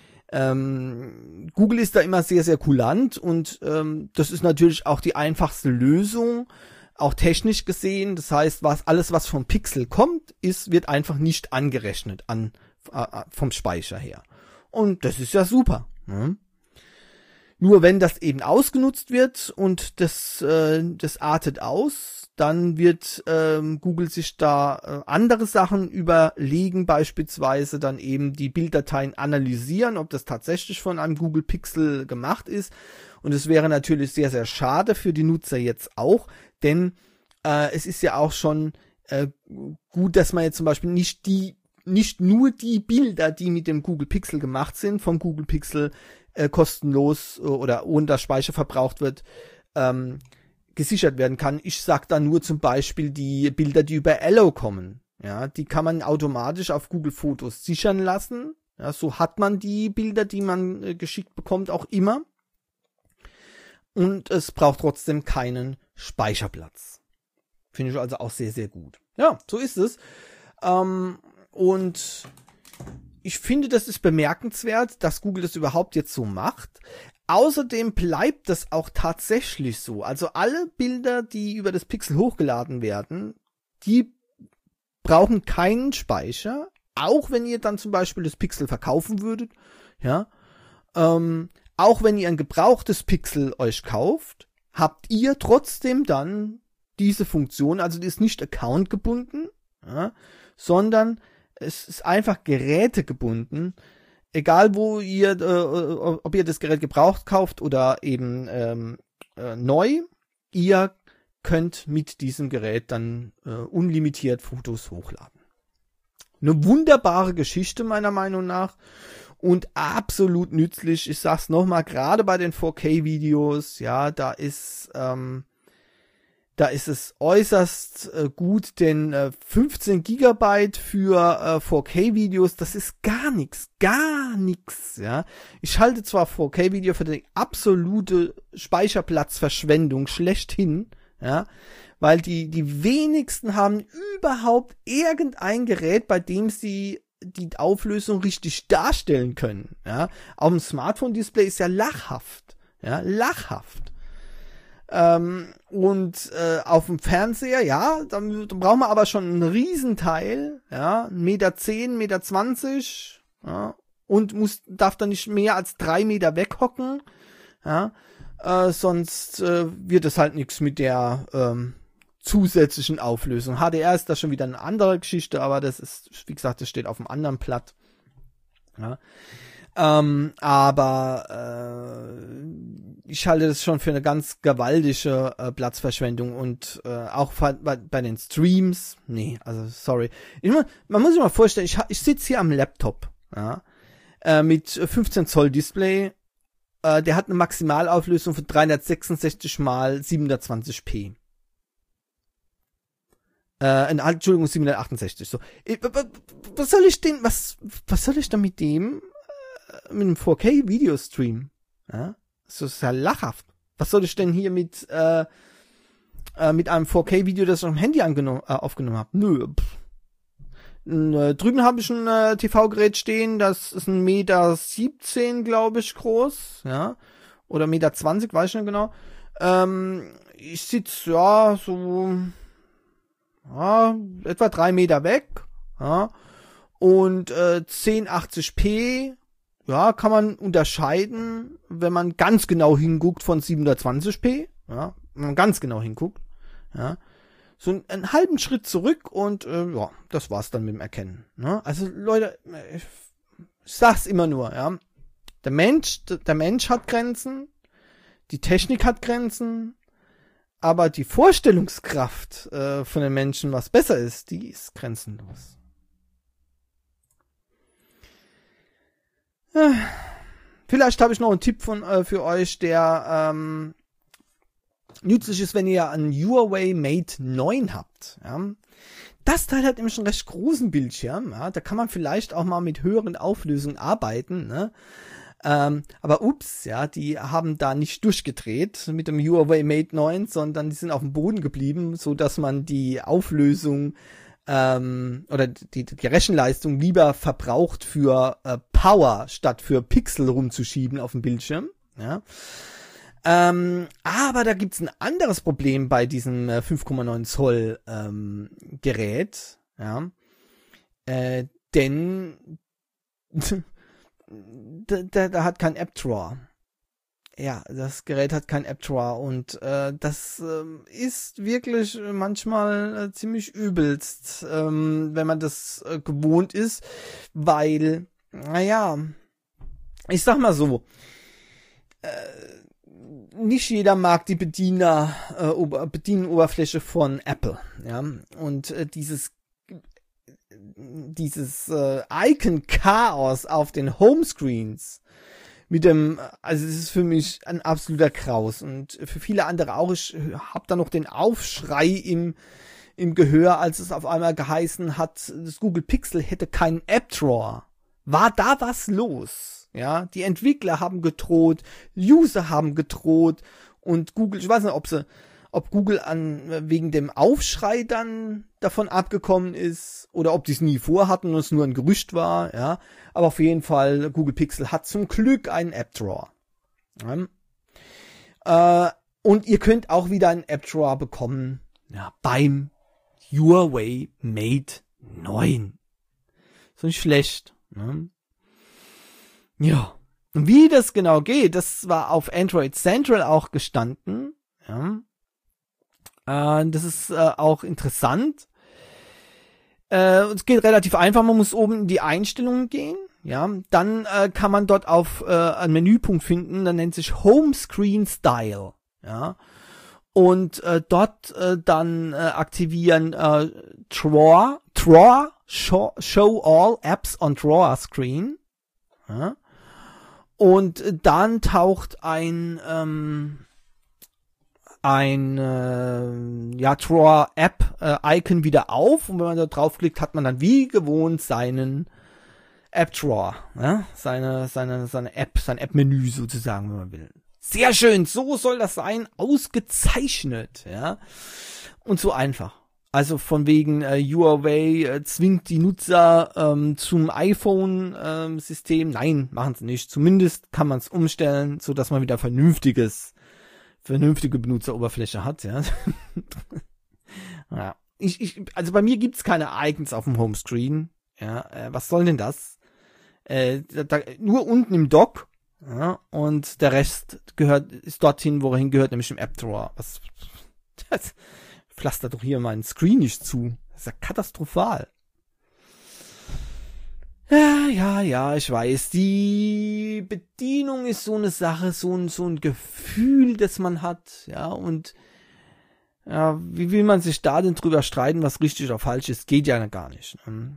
Ähm, Google ist da immer sehr, sehr kulant und ähm, das ist natürlich auch die einfachste Lösung, auch technisch gesehen. Das heißt, was alles, was vom Pixel kommt, ist, wird einfach nicht angerechnet an äh, vom Speicher her. Und das ist ja super. Ne? Nur wenn das eben ausgenutzt wird und das, äh, das artet aus, dann wird ähm, Google sich da äh, andere Sachen überlegen, beispielsweise dann eben die Bilddateien analysieren, ob das tatsächlich von einem Google Pixel gemacht ist. Und es wäre natürlich sehr, sehr schade für die Nutzer jetzt auch, denn äh, es ist ja auch schon äh, gut, dass man jetzt zum Beispiel nicht die, nicht nur die Bilder, die mit dem Google Pixel gemacht sind, vom Google Pixel äh, kostenlos äh, oder ohne dass Speicher verbraucht wird, ähm, gesichert werden kann. Ich sag da nur zum Beispiel die Bilder, die über Allo kommen. Ja, die kann man automatisch auf Google Fotos sichern lassen. Ja, so hat man die Bilder, die man äh, geschickt bekommt, auch immer. Und es braucht trotzdem keinen Speicherplatz. Finde ich also auch sehr, sehr gut. Ja, so ist es. Ähm, und ich finde, das ist bemerkenswert, dass Google das überhaupt jetzt so macht. Außerdem bleibt das auch tatsächlich so. Also alle Bilder, die über das Pixel hochgeladen werden, die brauchen keinen Speicher, auch wenn ihr dann zum Beispiel das Pixel verkaufen würdet. Ja, ähm, auch wenn ihr ein gebrauchtes Pixel euch kauft, habt ihr trotzdem dann diese Funktion. Also die ist nicht accountgebunden, ja, sondern es ist einfach gerätegebunden. Egal wo ihr, äh, ob ihr das Gerät gebraucht kauft oder eben ähm, äh, neu, ihr könnt mit diesem Gerät dann äh, unlimitiert Fotos hochladen. Eine wunderbare Geschichte meiner Meinung nach und absolut nützlich. Ich sag's nochmal, gerade bei den vier K Videos, ja, da ist ähm, Da ist es äußerst äh, gut, denn äh, fünfzehn Gigabyte für äh, vier K Videos, das ist gar nichts, gar nichts, ja. Ich halte zwar vier K Video für die absolute Speicherplatzverschwendung schlechthin, ja, weil die die wenigsten haben überhaupt irgendein Gerät, bei dem sie die Auflösung richtig darstellen können, ja. Auf dem Smartphone-Display ist ja lachhaft, ja, lachhaft. Ähm, und äh, auf dem Fernseher, ja, dann, dann brauchen wir aber schon einen Riesenteil, ja, ein Meter zehn, Meter zwanzig, ja, und muss, darf dann nicht mehr als drei Meter weghocken, ja, äh, sonst äh, wird es halt nichts mit der ähm, zusätzlichen Auflösung. H D R ist da schon wieder eine andere Geschichte, aber das ist, wie gesagt, das steht auf einem anderen Blatt, ja. Ähm, aber äh, ich halte das schon für eine ganz gewaltige äh, Platzverschwendung und äh, auch bei, bei den Streams, nee, also sorry. Ich, man muss sich mal vorstellen, ich, ich sitze hier am Laptop, ja, äh, mit fünfzehn Zoll Display, äh, der hat eine Maximalauflösung von dreihundertsechsundsechzig mal siebenhundertzwanzig p. Äh, Entschuldigung, siebenhundertachtundsechzig, so. Was soll ich denn, was, was soll ich denn mit dem mit einem vier K Videostream, ja, das ist ja lachhaft. Was soll ich denn hier mit äh, äh, mit einem vier K Video, das ich auf dem Handy angenommen, äh, aufgenommen habe? Nö. Äh, drüben habe ich ein äh, T V-Gerät stehen, das ist ein Meter siebzehn, glaube ich, groß, ja, oder Meter zwanzig, weiß ich nicht genau. Ähm, ich sitze ja so ja, etwa drei Meter weg, ja, und äh, zehn achtzig p. Ja, kann man unterscheiden, wenn man ganz genau hinguckt von siebenhundertzwanzig p, ja, wenn man ganz genau hinguckt, ja, so einen, einen halben Schritt zurück und äh, ja, das war's dann mit dem Erkennen, ne? Also Leute, ich, ich sag's immer nur, ja, der Mensch, der Mensch hat Grenzen, die Technik hat Grenzen, aber die Vorstellungskraft äh, von den Menschen, was besser ist, die ist grenzenlos. Vielleicht habe ich noch einen Tipp von äh, für euch, der ähm, nützlich ist, wenn ihr einen Huawei Mate neun habt. Ja. Das Teil hat nämlich einen recht großen Bildschirm. Ja. Da kann man vielleicht auch mal mit höheren Auflösungen arbeiten. Ne? Ähm, aber ups, ja, die haben da nicht durchgedreht mit dem Huawei Mate neun, sondern die sind auf dem Boden geblieben, so dass man die Auflösung Ähm, oder die, die Rechenleistung lieber verbraucht für äh, Power statt für Pixel rumzuschieben auf dem Bildschirm. Ja. Ähm, aber da gibt's ein anderes Problem bei diesem äh, fünf Komma neun Zoll ähm, Gerät. Ja. Äh, denn da, da, da hat kein App-Drawer. Ja, das Gerät hat kein App-Drawer und äh, das äh, ist wirklich manchmal äh, ziemlich übelst, ähm, wenn man das äh, gewohnt ist, weil, naja, ich sag mal so, äh, nicht jeder mag die Bediener, äh, Ober- Bedienoberfläche von Apple, ja, und äh, dieses dieses äh, Icon-Chaos auf den Homescreens mit dem, also es ist für mich ein absoluter Graus und für viele andere auch. Ich habe da noch den Aufschrei im im Gehör, als es auf einmal geheißen hat, das Google Pixel hätte keinen App Drawer. War da was los? Ja, die Entwickler haben gedroht, User haben gedroht und Google, ich weiß nicht, ob sie, ob Google an wegen dem Aufschrei dann davon abgekommen ist oder ob die es nie vorhatten und es nur ein Gerücht war, ja. Aber auf jeden Fall, Google Pixel hat zum Glück einen App Drawer. Ja. Äh, und ihr könnt auch wieder einen App Drawer bekommen, ja, beim Huawei Mate neun. So nicht schlecht. Ne? Ja. Und wie das genau geht, das war auf Android Central auch gestanden. Ja. Äh, das ist äh, auch interessant. Äh, es geht relativ einfach. Man muss oben in die Einstellungen gehen. Ja. Dann äh, kann man dort auf äh, einen Menüpunkt finden. Der nennt sich Home Screen Style. Ja. Und äh, dort äh, dann äh, aktivieren äh, Drawer, Drawer, show, show all apps on Drawer Screen. Ja. Und äh, dann taucht ein ähm, ein äh, ja Drawer App äh, Icon wieder auf und wenn man da draufklickt, hat man dann wie gewohnt seinen App Drawer, ja? seine seine seine App, sein App Menü sozusagen, wenn man will. Sehr schön, so soll das sein, ausgezeichnet, ja, und so einfach. Also von wegen äh, Huawei äh, zwingt die Nutzer ähm, zum iPhone-System. Ähm, Nein, machen sie nicht. Zumindest kann man es umstellen, so dass man wieder vernünftiges, vernünftige Benutzeroberfläche hat, ja. Ja. Ich, ich, also bei mir gibt's keine Icons auf dem Homescreen. Ja, äh, was soll denn das? Äh, da, da, nur unten im Dock. Ja, und der Rest gehört, ist dorthin, wo er hingehört, nämlich im App Drawer. Was, das pflastert doch hier meinen Screen nicht zu. Das ist ja katastrophal. Ja, ja, ja, ich weiß. Die Bedienung ist so eine Sache, so ein, so ein Gefühl, das man hat, ja, und ja, wie will man sich da denn drüber streiten, was richtig oder falsch ist? Geht ja gar nicht.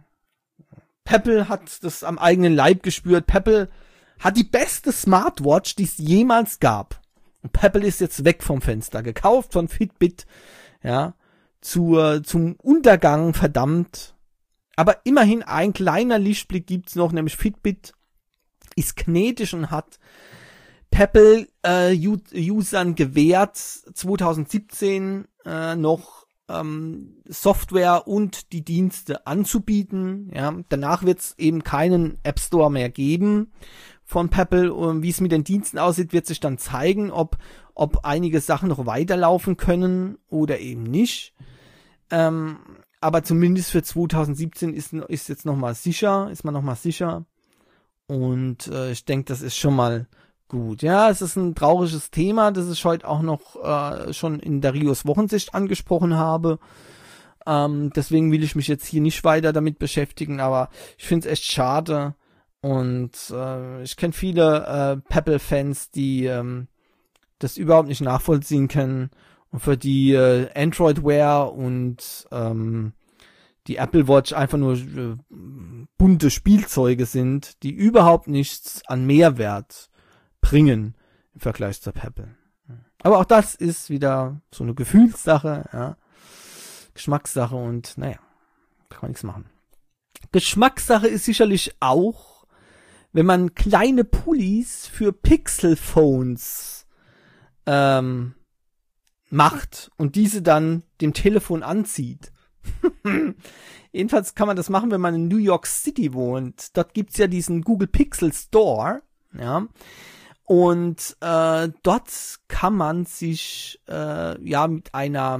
Pebble hat das am eigenen Leib gespürt. Pebble hat die beste Smartwatch, die es jemals gab. Und Pebble ist jetzt weg vom Fenster, gekauft von Fitbit, ja, zur, zum Untergang verdammt. Aber immerhin ein kleiner Lichtblick gibt's noch, nämlich Fitbit ist gnädig und hat Pebble äh, Usern gewährt, zwanzig siebzehn äh, noch ähm, Software und die Dienste anzubieten. Ja, danach wird's eben keinen App Store mehr geben von Pebble. Und wie es mit den Diensten aussieht, wird sich dann zeigen, ob ob einige Sachen noch weiterlaufen können oder eben nicht. Ähm, aber zumindest für zwanzig siebzehn ist ist jetzt noch mal sicher, ist man noch mal sicher. Und äh, ich denke, das ist schon mal gut. Ja, es ist ein trauriges Thema, das ich heute auch noch äh, schon in der Rios Wochensicht angesprochen habe. Ähm, deswegen will ich mich jetzt hier nicht weiter damit beschäftigen, aber ich finde es echt schade. Und äh, ich kenne viele äh, Pebble-Fans, die ähm, das überhaupt nicht nachvollziehen können und für die äh, Android Wear und ähm, die Apple Watch einfach nur äh, bunte Spielzeuge sind, die überhaupt nichts an Mehrwert bringen im Vergleich zur Pebble. Aber auch das ist wieder so eine Gefühlssache, ja, Geschmackssache und naja, kann man nichts machen. Geschmackssache ist sicherlich auch, wenn man kleine Pullis für Pixel-Phones ähm, macht und diese dann dem Telefon anzieht. Jedenfalls kann man das machen, wenn man in New York City wohnt. Dort gibt's ja diesen Google Pixel Store, ja, und äh, dort kann man sich äh, ja mit einer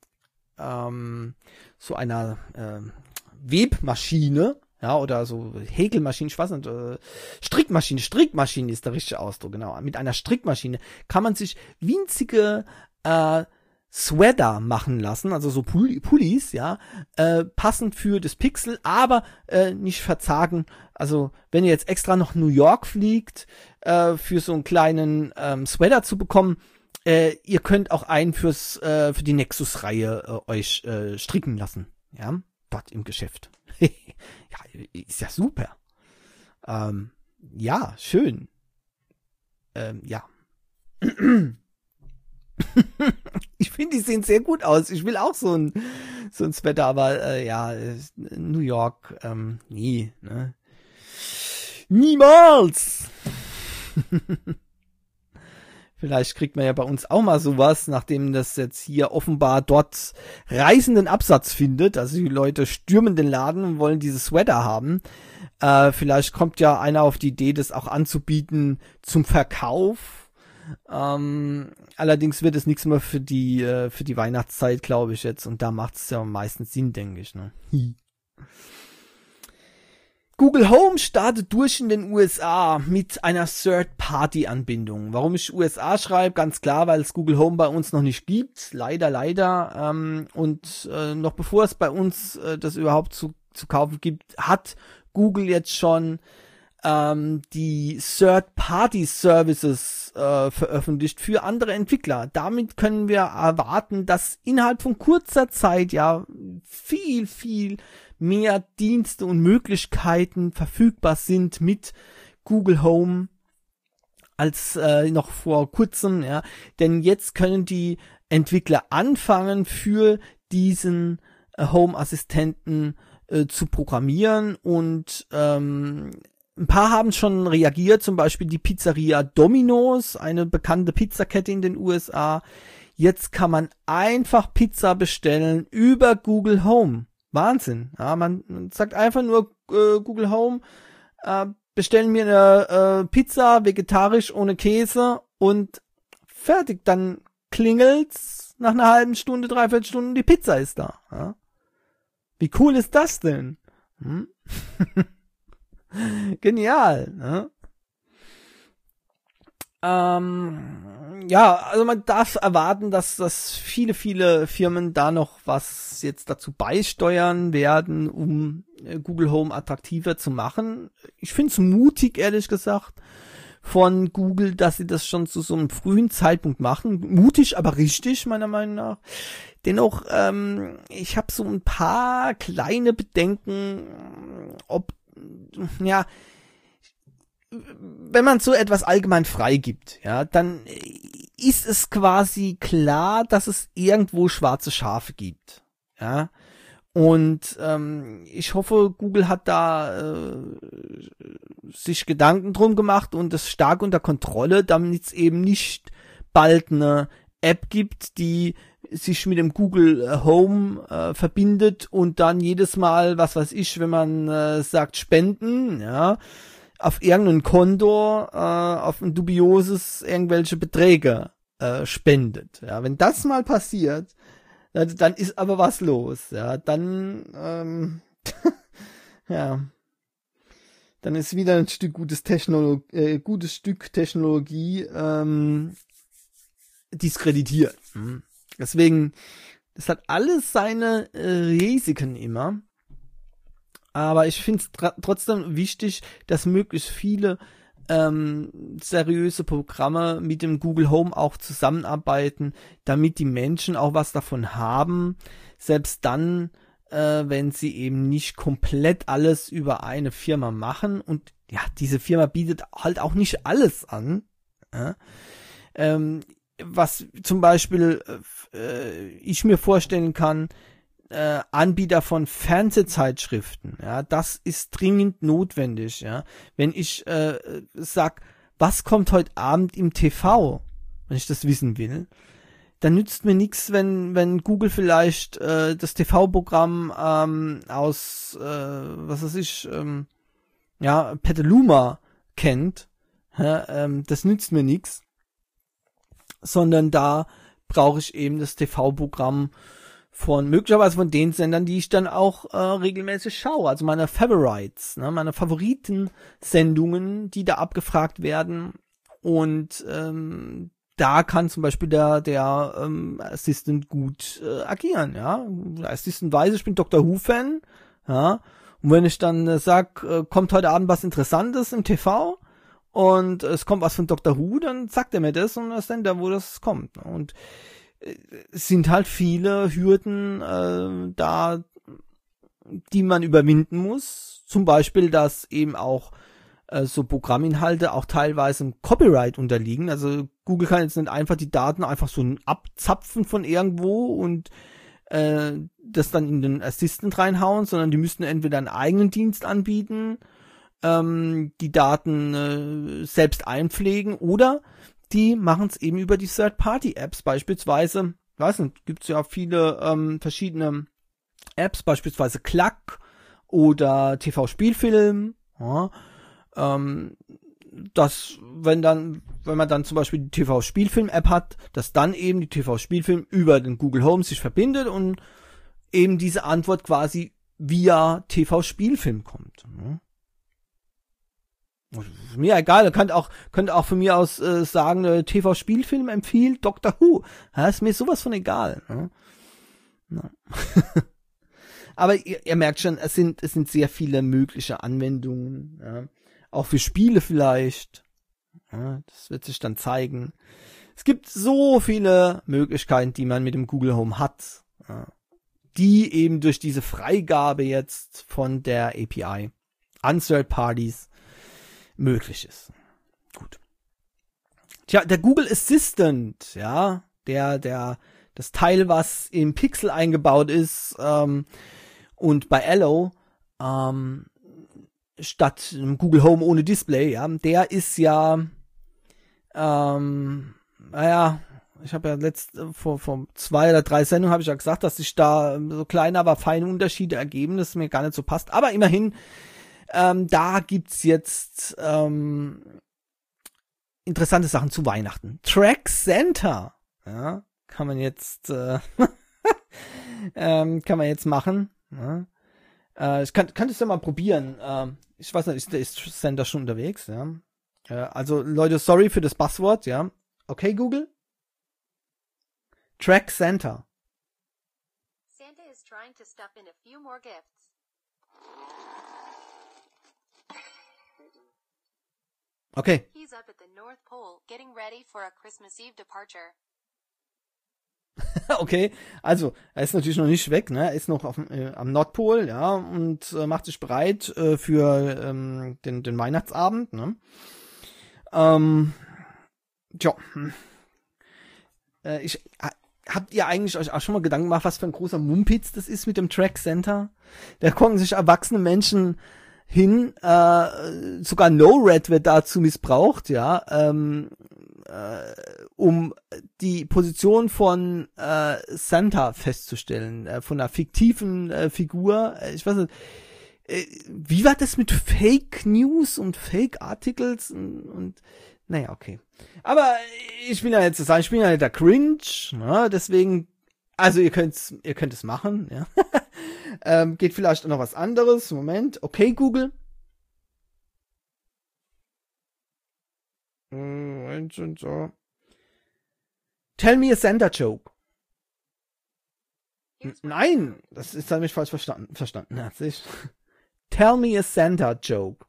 ähm, so einer äh, Webmaschine, ja, oder so Häkelmaschine, ich weiß nicht, äh, Strickmaschine, Strickmaschine ist der richtige Ausdruck, genau. Mit einer Strickmaschine kann man sich winzige äh, Sweater machen lassen, also so Pullis, ja, äh, passend für das Pixel, aber äh, nicht verzagen. Also wenn ihr jetzt extra nach New York fliegt, äh, für so einen kleinen ähm, Sweater zu bekommen, äh, ihr könnt auch einen fürs äh, für die Nexus-Reihe äh, euch äh, stricken lassen. Ja, dort im Geschäft. Ja, ist ja super. Ähm, ja, schön. Ähm, ja. Ich finde, die sehen sehr gut aus. Ich will auch so ein so ein Sweater, aber äh, ja, New York, ähm, nie, ne? Niemals! Vielleicht kriegt man ja bei uns auch mal sowas, nachdem das jetzt hier offenbar dort reißenden Absatz findet. Also die Leute stürmen den Laden und wollen diese Sweater haben. Äh, vielleicht kommt ja einer auf die Idee, das auch anzubieten zum Verkauf. Ähm, allerdings wird es nichts mehr für die äh, für die Weihnachtszeit, glaube ich jetzt. Und da macht es ja am meisten Sinn, denke ich. Ne? Google Home startet durch in den U S A mit einer Third-Party-Anbindung. Warum ich U S A schreibe? Ganz klar, weil es Google Home bei uns noch nicht gibt. Leider, leider. Ähm, und äh, noch bevor es bei uns äh, das überhaupt zu, zu kaufen gibt, hat Google jetzt schon ähm, die Third-Party-Services äh, veröffentlicht für andere Entwickler. Damit können wir erwarten, dass innerhalb von kurzer Zeit ja viel, viel mehr Dienste und Möglichkeiten verfügbar sind mit Google Home als äh, noch vor kurzem, ja, denn jetzt können die Entwickler anfangen, für diesen äh, Home-Assistenten äh, zu programmieren und ähm, ein paar haben schon reagiert, zum Beispiel die Pizzeria Domino's, eine bekannte Pizzakette in den U S A. Jetzt kann man einfach Pizza bestellen über Google Home. Wahnsinn. Ja, man, man sagt einfach nur äh, Google Home, äh, bestellen mir eine äh, Pizza, vegetarisch, ohne Käse und fertig. Dann klingelt's nach einer halben Stunde, dreiviertel Stunde, die Pizza ist da. Ja? Wie cool ist das denn? Hm? Genial. Ne? Ähm, ja, also man darf erwarten, dass, dass viele, viele Firmen da noch was jetzt dazu beisteuern werden, um Google Home attraktiver zu machen. Ich finde es mutig, ehrlich gesagt, von Google, dass sie das schon zu so einem frühen Zeitpunkt machen. Mutig, aber richtig, meiner Meinung nach. Dennoch, ähm, ich habe so ein paar kleine Bedenken, ob, ja, wenn man so etwas allgemein freigibt, ja, dann ist es quasi klar, dass es irgendwo schwarze Schafe gibt, ja. Und ähm, ich hoffe, Google hat da äh, sich Gedanken drum gemacht und es stark unter Kontrolle, damit es eben nicht bald eine App gibt, die sich mit dem Google Home äh, verbindet und dann jedes Mal, was weiß ich, wenn man äh, sagt Spenden, ja, auf irgendein Konto, äh, auf ein dubioses irgendwelche Beträge äh, spendet. Ja, wenn das mal passiert, dann, dann ist aber was los. Ja, dann, ähm, ja, dann ist wieder ein Stück gutes Technologie, äh, gutes Stück Technologie ähm, diskreditiert. Hm. Deswegen, das hat alles seine äh, Risiken immer. Aber ich finde es tra- trotzdem wichtig, dass möglichst viele ähm, seriöse Programme mit dem Google Home auch zusammenarbeiten, damit die Menschen auch was davon haben, selbst dann, äh, wenn sie eben nicht komplett alles über eine Firma machen. Und ja, diese Firma bietet halt auch nicht alles an. Ja? Ähm, was zum Beispiel äh, ich mir vorstellen kann, Äh, Anbieter von Fernsehzeitschriften, ja, das ist dringend notwendig, ja. Wenn ich äh, sag, was kommt heute Abend im T V, wenn ich das wissen will, dann nützt mir nichts, wenn wenn Google vielleicht äh, das T V-Programm ähm, aus, äh, was weiß ich, ähm, ja, Petaluma kennt, ja, ähm, das nützt mir nichts, sondern da brauche ich eben das T V-Programm von möglicherweise von den Sendern, die ich dann auch äh, regelmäßig schaue, also meine Favorites, ne, meine Favoritensendungen, die da abgefragt werden. Und ähm, da kann zum Beispiel der der ähm, Assistant gut äh, agieren, ja. Der Assistant weiß, ich bin Doctor Who-Fan, ja. Und wenn ich dann äh, sag, äh, kommt heute Abend was Interessantes im T V und es kommt was von Doctor Who, dann sagt er mir das und das dann da, wo das kommt. Und äh, es sind halt viele Hürden äh, da, die man überwinden muss. Zum Beispiel, dass eben auch äh, so Programminhalte auch teilweise im Copyright unterliegen. Also Google kann jetzt nicht einfach die Daten einfach so abzapfen von irgendwo und äh, das dann in den Assistant reinhauen, sondern die müssten entweder einen eigenen Dienst anbieten, ähm, die Daten äh, selbst einpflegen, oder die machen es eben über die Third-Party-Apps beispielsweise. Ich weiß nicht, gibt es ja viele ähm, verschiedene Apps, beispielsweise Klack oder T V-Spielfilm, ja, ähm, dass, wenn dann, wenn man dann zum Beispiel die T V-Spielfilm-App hat, dass dann eben die T V-Spielfilm über den Google Home sich verbindet und eben diese Antwort quasi via T V-Spielfilm kommt. Ja. Mir egal, ihr könnt auch, könnt auch von mir aus äh, sagen, äh, T V-Spielfilm empfiehlt Doctor Who. Ja, ist mir sowas von egal. Ja. Ja. Aber ihr, ihr merkt schon, es sind, es sind sehr viele mögliche Anwendungen. Ja. Auch für Spiele vielleicht. Ja, das wird sich dann zeigen. Es gibt so viele Möglichkeiten, die man mit dem Google Home hat. Ja, die eben durch diese Freigabe jetzt von der A P I an Third Parties möglich ist. Gut. Tja, der Google Assistant, ja, der, der, das Teil, was im Pixel eingebaut ist, ähm, und bei Allo, ähm, statt einem Google Home ohne Display, ja, der ist ja, ähm, naja, ich habe ja letzt, vor, vor zwei oder drei Sendungen habe ich ja gesagt, dass sich da so kleine, aber feine Unterschiede ergeben, dass es mir gar nicht so passt, aber immerhin, ähm, da gibt's jetzt, ähm, interessante Sachen zu Weihnachten. Track Center, ja, kann man jetzt, äh, ähm, kann man jetzt machen, ja. Äh, ich kann, kann das ja mal probieren. Ähm, ich weiß nicht, ist der ist Center schon unterwegs, ja. Äh, also Leute, sorry für das Passwort, ja. Okay, Google. Track Center. Santa is trying to stuff in a few more gifts. Okay. He's up at the North Pole getting ready for a Christmas Eve departure. Okay, also er ist natürlich noch nicht weg, ne? Er ist noch auf, äh, am Nordpol, ja, und äh, macht sich bereit äh, für ähm, den, den Weihnachtsabend, ne? Ähm, tja, äh, ich äh, habt ihr eigentlich euch auch schon mal Gedanken gemacht, was für ein großer Mumpitz das ist mit dem Track Center? Da kommen sich erwachsene Menschen hin, äh, sogar No-Red wird dazu missbraucht, ja, ähm, äh, um die Position von äh, Santa festzustellen, äh, von einer fiktiven äh, Figur. Ich weiß nicht, äh, wie war das mit Fake News und Fake Articles und, und naja, okay. Aber ich bin ja jetzt sagen, ich bin ja nicht der Cringe, ne? Deswegen, also ihr könnt's, ihr könnt es machen, ja. ähm, geht vielleicht auch noch was anderes. Moment, okay, Google. Moment und so. Tell me a Santa joke. N- Nein, das ist halt mich falsch verstanden. Verstanden, hat sich. Tell me a Santa joke.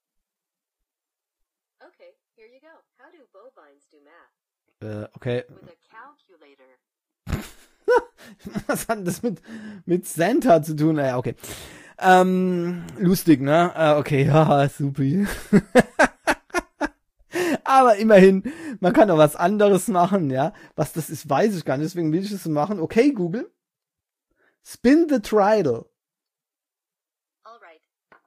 Okay, here you go. How do bovines do math? Äh, okay. With a calculator. Was hat das mit, mit Santa zu tun? Naja, okay. Ähm, lustig, ne? Äh, okay, haha, super. Aber immerhin, man kann auch was anderes machen, ja. Was das ist, weiß ich gar nicht, deswegen will ich es machen. Okay, Google. Spin the Tridle. Alright.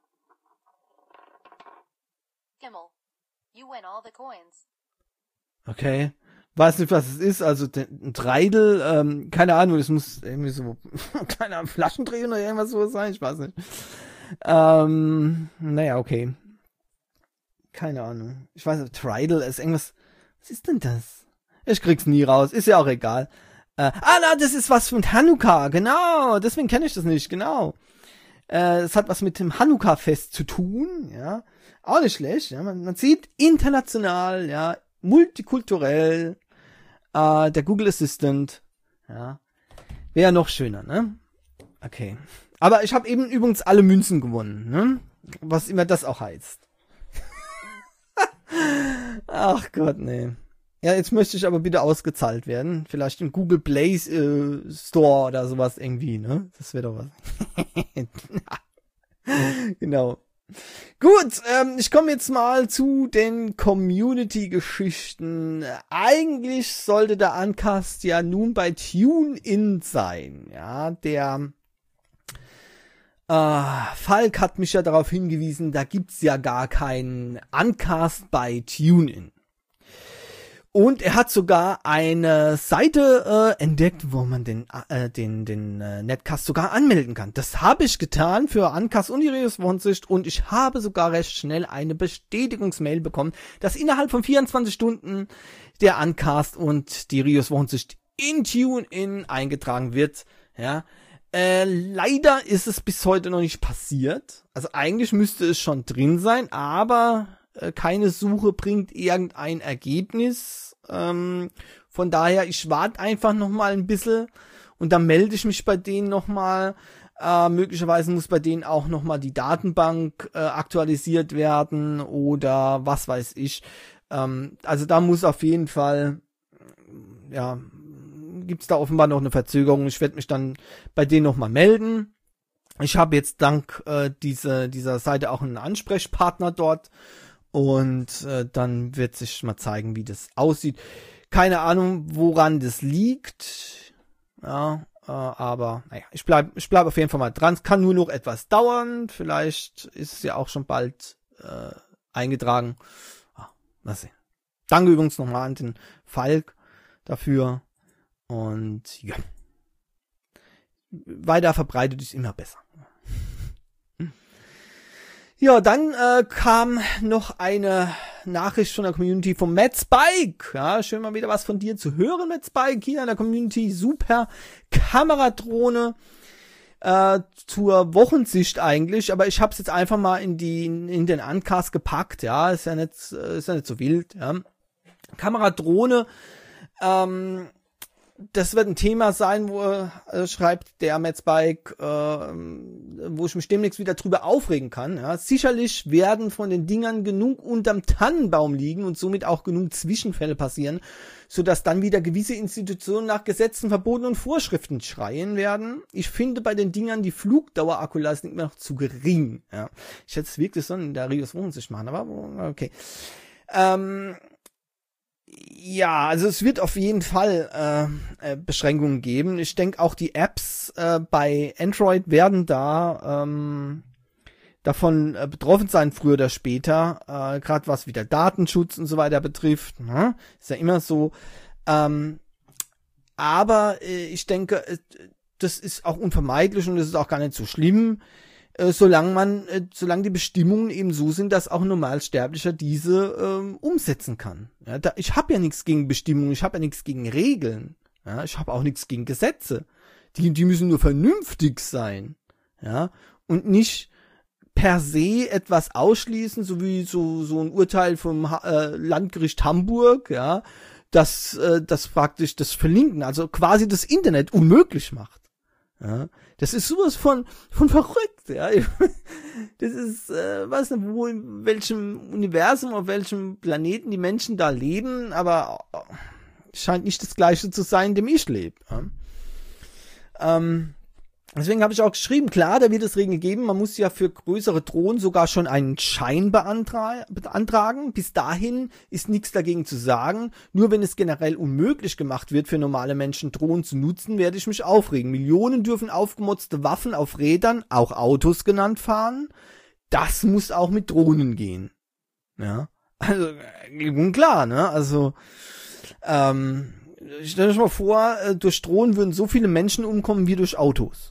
Kimmel, you win all the coins. Okay. Weiß nicht, was es ist, also ein Treidel, ähm, keine Ahnung, das muss irgendwie so, keine Ahnung, Flaschendrehen oder irgendwas so sein, ich weiß nicht. Ähm, naja, okay. Keine Ahnung. Ich weiß nicht, Treidel ist irgendwas, was ist denn das? Ich krieg's nie raus, ist ja auch egal. Äh, ah, na, das ist was von Hanukkah, genau, deswegen kenne ich das nicht, genau. Äh, es hat was mit dem Hanukkah-Fest zu tun, ja. Auch nicht schlecht, ja. Man, man sieht international, ja, multikulturell, Uh, der Google Assistant, ja, wäre noch schöner, ne? Okay. Aber ich habe eben übrigens alle Münzen gewonnen, ne? Was immer das auch heißt. Ach Gott, nee. Ja, jetzt möchte ich aber bitte ausgezahlt werden. Vielleicht im Google Play äh, Store oder sowas irgendwie, ne? Das wäre doch was. Genau. Gut, ähm, ich komme jetzt mal zu den Community-Geschichten. Eigentlich sollte der Uncast ja nun bei TuneIn sein. Ja, der äh, Falk hat mich ja darauf hingewiesen, da gibt's ja gar keinen Uncast bei TuneIn. Und er hat sogar eine Seite äh, entdeckt, wo man den äh, den den äh, Netcast sogar anmelden kann. Das habe ich getan für Uncast und die Rios Wochensicht und ich habe sogar recht schnell eine Bestätigungsmail bekommen, dass innerhalb von vierundzwanzig Stunden der Uncast und die Rios Wochensicht in TuneIn eingetragen wird. Ja, äh, leider ist es bis heute noch nicht passiert. Also eigentlich müsste es schon drin sein, aber äh, keine Suche bringt irgendein Ergebnis. Ähm, von daher, ich warte einfach noch mal ein bisschen und dann melde ich mich bei denen noch mal. Äh, möglicherweise muss bei denen auch noch mal die Datenbank äh, aktualisiert werden oder was weiß ich. Ähm, also da muss auf jeden Fall, ja, gibt's da offenbar noch eine Verzögerung. Ich werde mich dann bei denen noch mal melden. Ich habe jetzt dank äh, diese, dieser Seite auch einen Ansprechpartner dort. Und äh, dann wird sich mal zeigen, wie das aussieht. Keine Ahnung, woran das liegt. Ja, äh, aber naja, ich bleib, ich bleib auf jeden Fall mal dran. Es kann nur noch etwas dauern. Vielleicht ist es ja auch schon bald äh, eingetragen. Ah, mal sehen. Danke übrigens nochmal an den Falk dafür. Und ja. Weiter verbreitet ist immer besser. Ja, dann äh, kam noch eine Nachricht von der Community von Matt Spike. Ja, schön mal wieder was von dir zu hören, Matt Spike, hier in der Community. Super Kameradrohne äh, zur Wochensicht eigentlich, aber ich habe es jetzt einfach mal in die in den Uncast gepackt. Ja, ist ja nicht ist ja nicht so wild. Ja, Kameradrohne. Ähm, Das wird ein Thema sein, wo äh, schreibt der Matt Spike, äh, wo ich mich demnächst wieder drüber aufregen kann. Ja. Sicherlich werden von den Dingern genug unterm Tannenbaum liegen und somit auch genug Zwischenfälle passieren, sodass dann wieder gewisse Institutionen nach Gesetzen, Verboten und Vorschriften schreien werden. Ich finde bei den Dingern die Flugdauer-Akkuleistung immer noch zu gering. Ja. Ich hätte es wirklich so in der Rios Wochensicht machen, aber okay. Ähm, Ja, also es wird auf jeden Fall äh, äh, Beschränkungen geben. Ich denke auch die Apps äh, bei Android werden da ähm, davon äh, betroffen sein, früher oder später. Äh, Gerade was wieder Datenschutz und so weiter betrifft. Ne? Ist ja immer so. Ähm, aber äh, ich denke, äh, das ist auch unvermeidlich und das ist auch gar nicht so schlimm, äh, solange man, äh, solange die Bestimmungen eben so sind, dass auch ein Normalsterblicher diese ähm, umsetzen kann. Ja, da, ich habe ja nichts gegen Bestimmungen, ich habe ja nichts gegen Regeln. Ja, ich habe auch nichts gegen Gesetze. Die, die müssen nur vernünftig sein. Ja, und nicht per se etwas ausschließen, so wie so so ein Urteil vom äh, Landgericht Hamburg, ja, das äh, das praktisch das Verlinken, also quasi das Internet unmöglich macht. Ja, das ist sowas von von verrückt, ja. Das ist, äh, weiß nicht, wo, in welchem Universum, auf welchem Planeten die Menschen da leben, aber äh, scheint nicht das Gleiche zu sein, in dem ich lebe. Ja. Ähm, deswegen habe ich auch geschrieben, klar, da wird es Regeln geben. Man muss ja für größere Drohnen sogar schon einen Schein beantra- beantragen. Bis dahin ist nichts dagegen zu sagen. Nur wenn es generell unmöglich gemacht wird, für normale Menschen Drohnen zu nutzen, werde ich mich aufregen. Millionen dürfen aufgemotzte Waffen auf Rädern, auch Autos genannt, fahren. Das muss auch mit Drohnen gehen. Ja, also klar, ne? Also ähm, stell dir mal vor, durch Drohnen würden so viele Menschen umkommen wie durch Autos.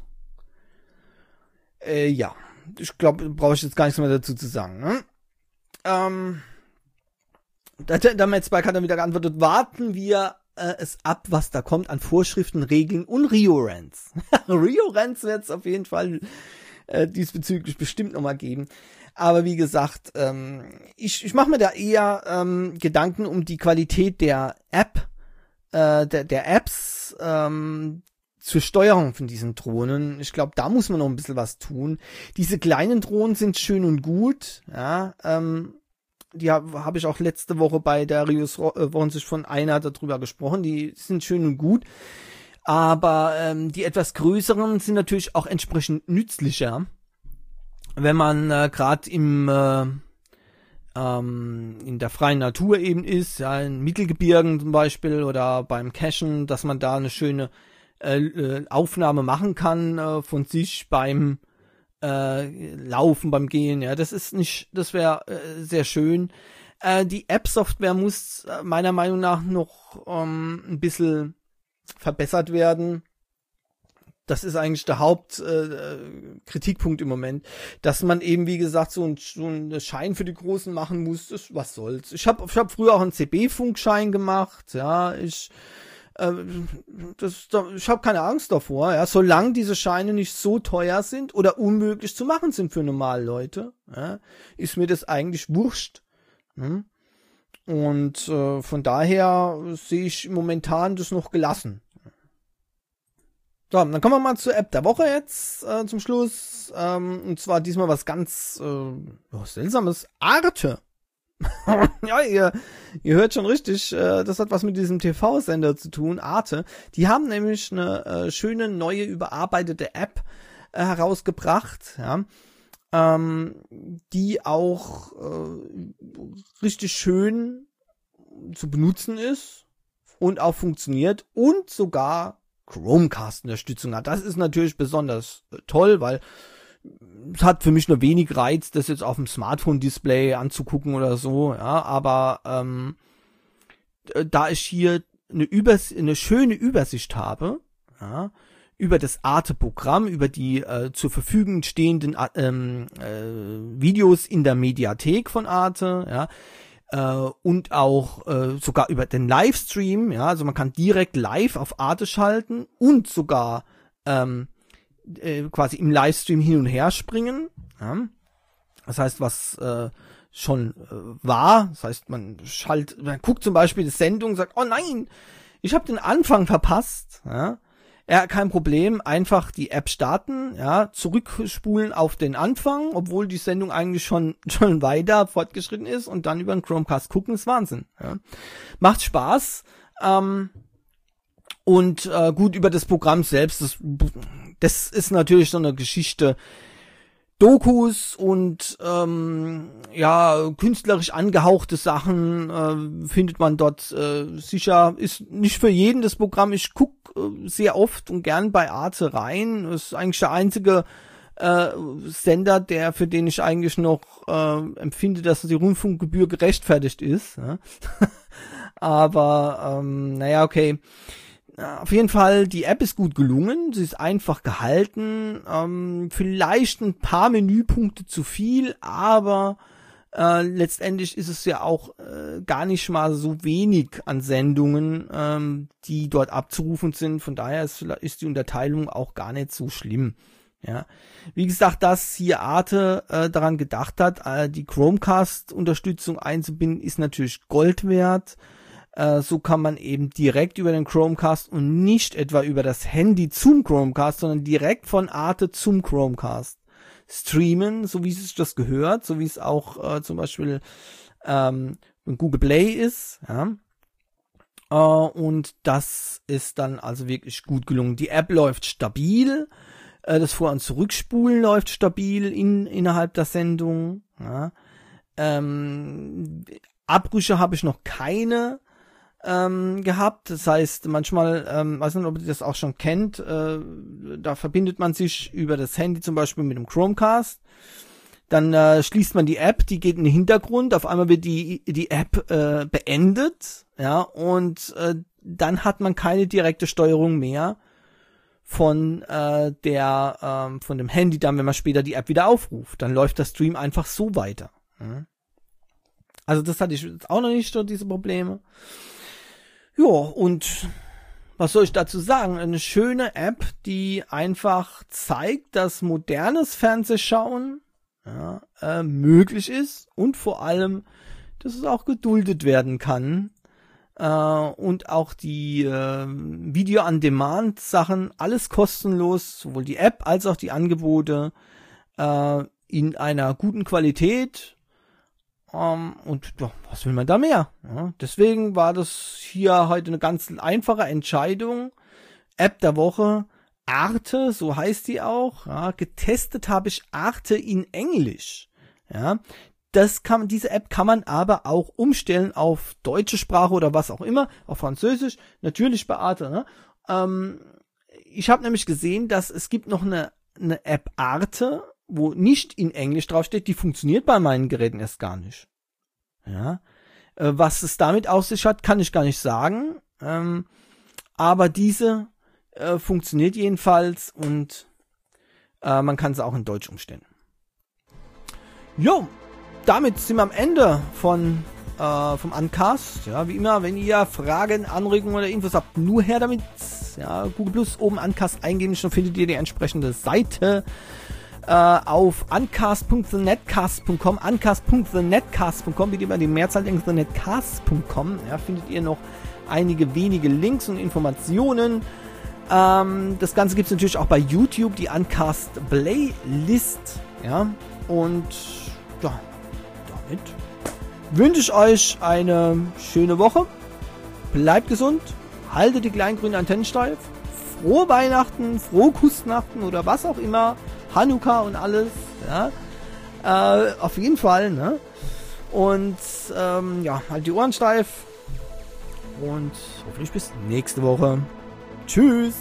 Äh, ja, ich glaube, brauche ich jetzt gar nichts mehr dazu zu sagen. Ne? Ähm, der, der Matt Spike hat dann wieder geantwortet, warten wir äh, es ab, was da kommt an Vorschriften, Regeln und Rio-Rants. Rio-Rants wird es auf jeden Fall äh, diesbezüglich bestimmt nochmal geben. Aber wie gesagt, ähm, ich, ich mache mir da eher ähm, Gedanken um die Qualität der App, äh, der, der Apps, ähm, zur Steuerung von diesen Drohnen. Ich glaube, da muss man noch ein bisschen was tun. Diese kleinen Drohnen sind schön und gut, ja, ähm, die habe hab ich auch letzte Woche bei der Rios Wochensicht von einer darüber gesprochen, die sind schön und gut, aber ähm, die etwas größeren sind natürlich auch entsprechend nützlicher, wenn man äh, gerade im äh, ähm, in der freien Natur eben ist, ja, in Mittelgebirgen zum Beispiel oder beim Cachen, dass man da eine schöne äh, äh, Aufnahme machen kann äh, von sich beim äh, Laufen, beim Gehen. Ja, das ist nicht, das wäre äh, sehr schön. Äh, die App-Software muss äh, meiner Meinung nach noch ähm, ein bisschen verbessert werden. Das ist eigentlich der Hauptkritikpunkt äh, im Moment, dass man eben, wie gesagt, so ein, so ein Schein für die Großen machen muss. Das, was soll's. Ich habe ich hab früher auch einen C B-Funkschein gemacht. Ja, ich äh, das, ich habe keine Angst davor. Ja, solange diese Scheine nicht so teuer sind oder unmöglich zu machen sind für normale Leute, ja, ist mir das eigentlich wurscht. Hm? Und äh, von daher sehe ich momentan das noch gelassen. So, dann kommen wir mal zur App der Woche jetzt äh, zum Schluss. Ähm, und zwar diesmal was ganz äh, oh, seltsames. Arte. Ja, ihr, ihr hört schon richtig, äh, das hat was mit diesem T V-Sender zu tun, Arte. Die haben nämlich eine äh, schöne, neue, überarbeitete App äh, herausgebracht, ja, ähm, die auch äh, richtig schön zu benutzen ist und auch funktioniert und sogar Chromecast-Unterstützung hat. Das ist natürlich besonders äh, toll, weil es hat für mich nur wenig Reiz, das jetzt auf dem Smartphone-Display anzugucken oder so, ja, aber ähm, da ich hier eine, Übers- eine schöne Übersicht habe, ja, über das Arte-Programm, über die äh, zur Verfügung stehenden äh, äh, Videos in der Mediathek von Arte, ja, äh, und auch äh, sogar über den Livestream, ja, also man kann direkt live auf Arte schalten und sogar ähm, äh, quasi im Livestream hin und her springen, ja. Das heißt, was äh, schon äh, war, das heißt, man schaltet, man guckt zum Beispiel die Sendung und sagt, oh nein, ich habe den Anfang verpasst, ja. Ja, kein Problem, einfach die App starten, ja, zurückspulen auf den Anfang, obwohl die Sendung eigentlich schon schon weiter fortgeschritten ist und dann über den Chromecast gucken, ist Wahnsinn, ja. Macht Spaß, ähm, und äh, gut, über das Programm selbst, das, das ist natürlich so eine Geschichte, Dokus und ähm, ja, künstlerisch angehauchte Sachen äh, findet man dort äh, sicher. Ist nicht für jeden das Programm. Ich guck äh, sehr oft und gern bei Arte rein. Das ist eigentlich der einzige äh, Sender, der für den ich eigentlich noch äh, empfinde, dass die Rundfunkgebühr gerechtfertigt ist. Ja? Aber ähm, naja, okay. Auf jeden Fall, die App ist gut gelungen, sie ist einfach gehalten, ähm, vielleicht ein paar Menüpunkte zu viel, aber äh, letztendlich ist es ja auch äh, gar nicht mal so wenig an Sendungen, ähm, die dort abzurufen sind, von daher ist, ist die Unterteilung auch gar nicht so schlimm. Ja, wie gesagt, dass hier Arte äh, daran gedacht hat, äh, die Chromecast-Unterstützung einzubinden, ist natürlich Gold wert. So kann man eben direkt über den Chromecast und nicht etwa über das Handy zum Chromecast, sondern direkt von Arte zum Chromecast streamen, so wie es sich das gehört, so wie es auch äh, zum Beispiel ähm, Google Play ist. Ja. Äh, und das ist dann also wirklich gut gelungen. Die App läuft stabil, äh, das Vor- und Zurückspulen läuft stabil in, innerhalb der Sendung. Ja. Ähm, Abbrüche habe ich noch keine Ähm, gehabt. Das heißt, manchmal, ähm, weiß nicht, ob ihr das auch schon kennt, äh, da verbindet man sich über das Handy zum Beispiel mit dem Chromecast, dann äh, schließt man die App, die geht in den Hintergrund, auf einmal wird die die App äh, beendet, ja, und äh, dann hat man keine direkte Steuerung mehr von äh, der ähm, von dem Handy, dann, wenn man später die App wieder aufruft, dann läuft der Stream einfach so weiter. Ja. Also das hatte ich jetzt auch noch nicht, so diese Probleme. Ja, und was soll ich dazu sagen? Eine schöne App, die einfach zeigt, dass modernes Fernsehschauen ja, äh, möglich ist und vor allem, dass es auch geduldet werden kann. Äh, und auch die äh, Video-on-Demand-Sachen, alles kostenlos, sowohl die App als auch die Angebote äh, in einer guten Qualität. Ähm, und ja, was will man da mehr? Ja, deswegen war das hier heute eine ganz einfache Entscheidung. App der Woche, Arte, so heißt die auch. Ja, getestet habe ich Arte in Englisch. Ja, das kann, diese App kann man aber auch umstellen auf deutsche Sprache oder was auch immer, auf Französisch, natürlich bei Arte. Ne? Ähm, ich habe nämlich gesehen, dass es gibt noch eine, eine App Arte, wo nicht in Englisch draufsteht, die funktioniert bei meinen Geräten erst gar nicht. Ja, äh, was es damit auf sich hat, kann ich gar nicht sagen. Ähm, aber diese äh, funktioniert jedenfalls und äh, man kann sie auch in Deutsch umstellen. Jo, damit sind wir am Ende von äh, vom Uncast. Ja, wie immer, wenn ihr Fragen, Anregungen oder Infos habt, nur her damit. Ja, Google Plus oben Uncast eingeben, schon findet ihr die entsprechende Seite. Uh, auf uncast punkt the netcast punkt com, uncast punkt the netcast punkt com, wie immer die Mehrzahl denkt, the netcast punkt com, ja, findet ihr noch einige wenige Links und Informationen. Ähm, das Ganze gibt es natürlich auch bei YouTube, die Uncast Playlist, ja, und ja, damit wünsche ich euch eine schöne Woche, bleibt gesund, haltet die kleinen grünen Antennen steif, frohe Weihnachten, frohe Kustnachten oder was auch immer, Hanukkah und alles, ja, äh, auf jeden Fall, ne, und, ähm, ja, halt die Ohren steif und hoffentlich bis nächste Woche. Tschüss!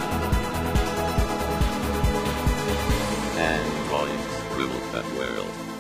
Androids rule that world.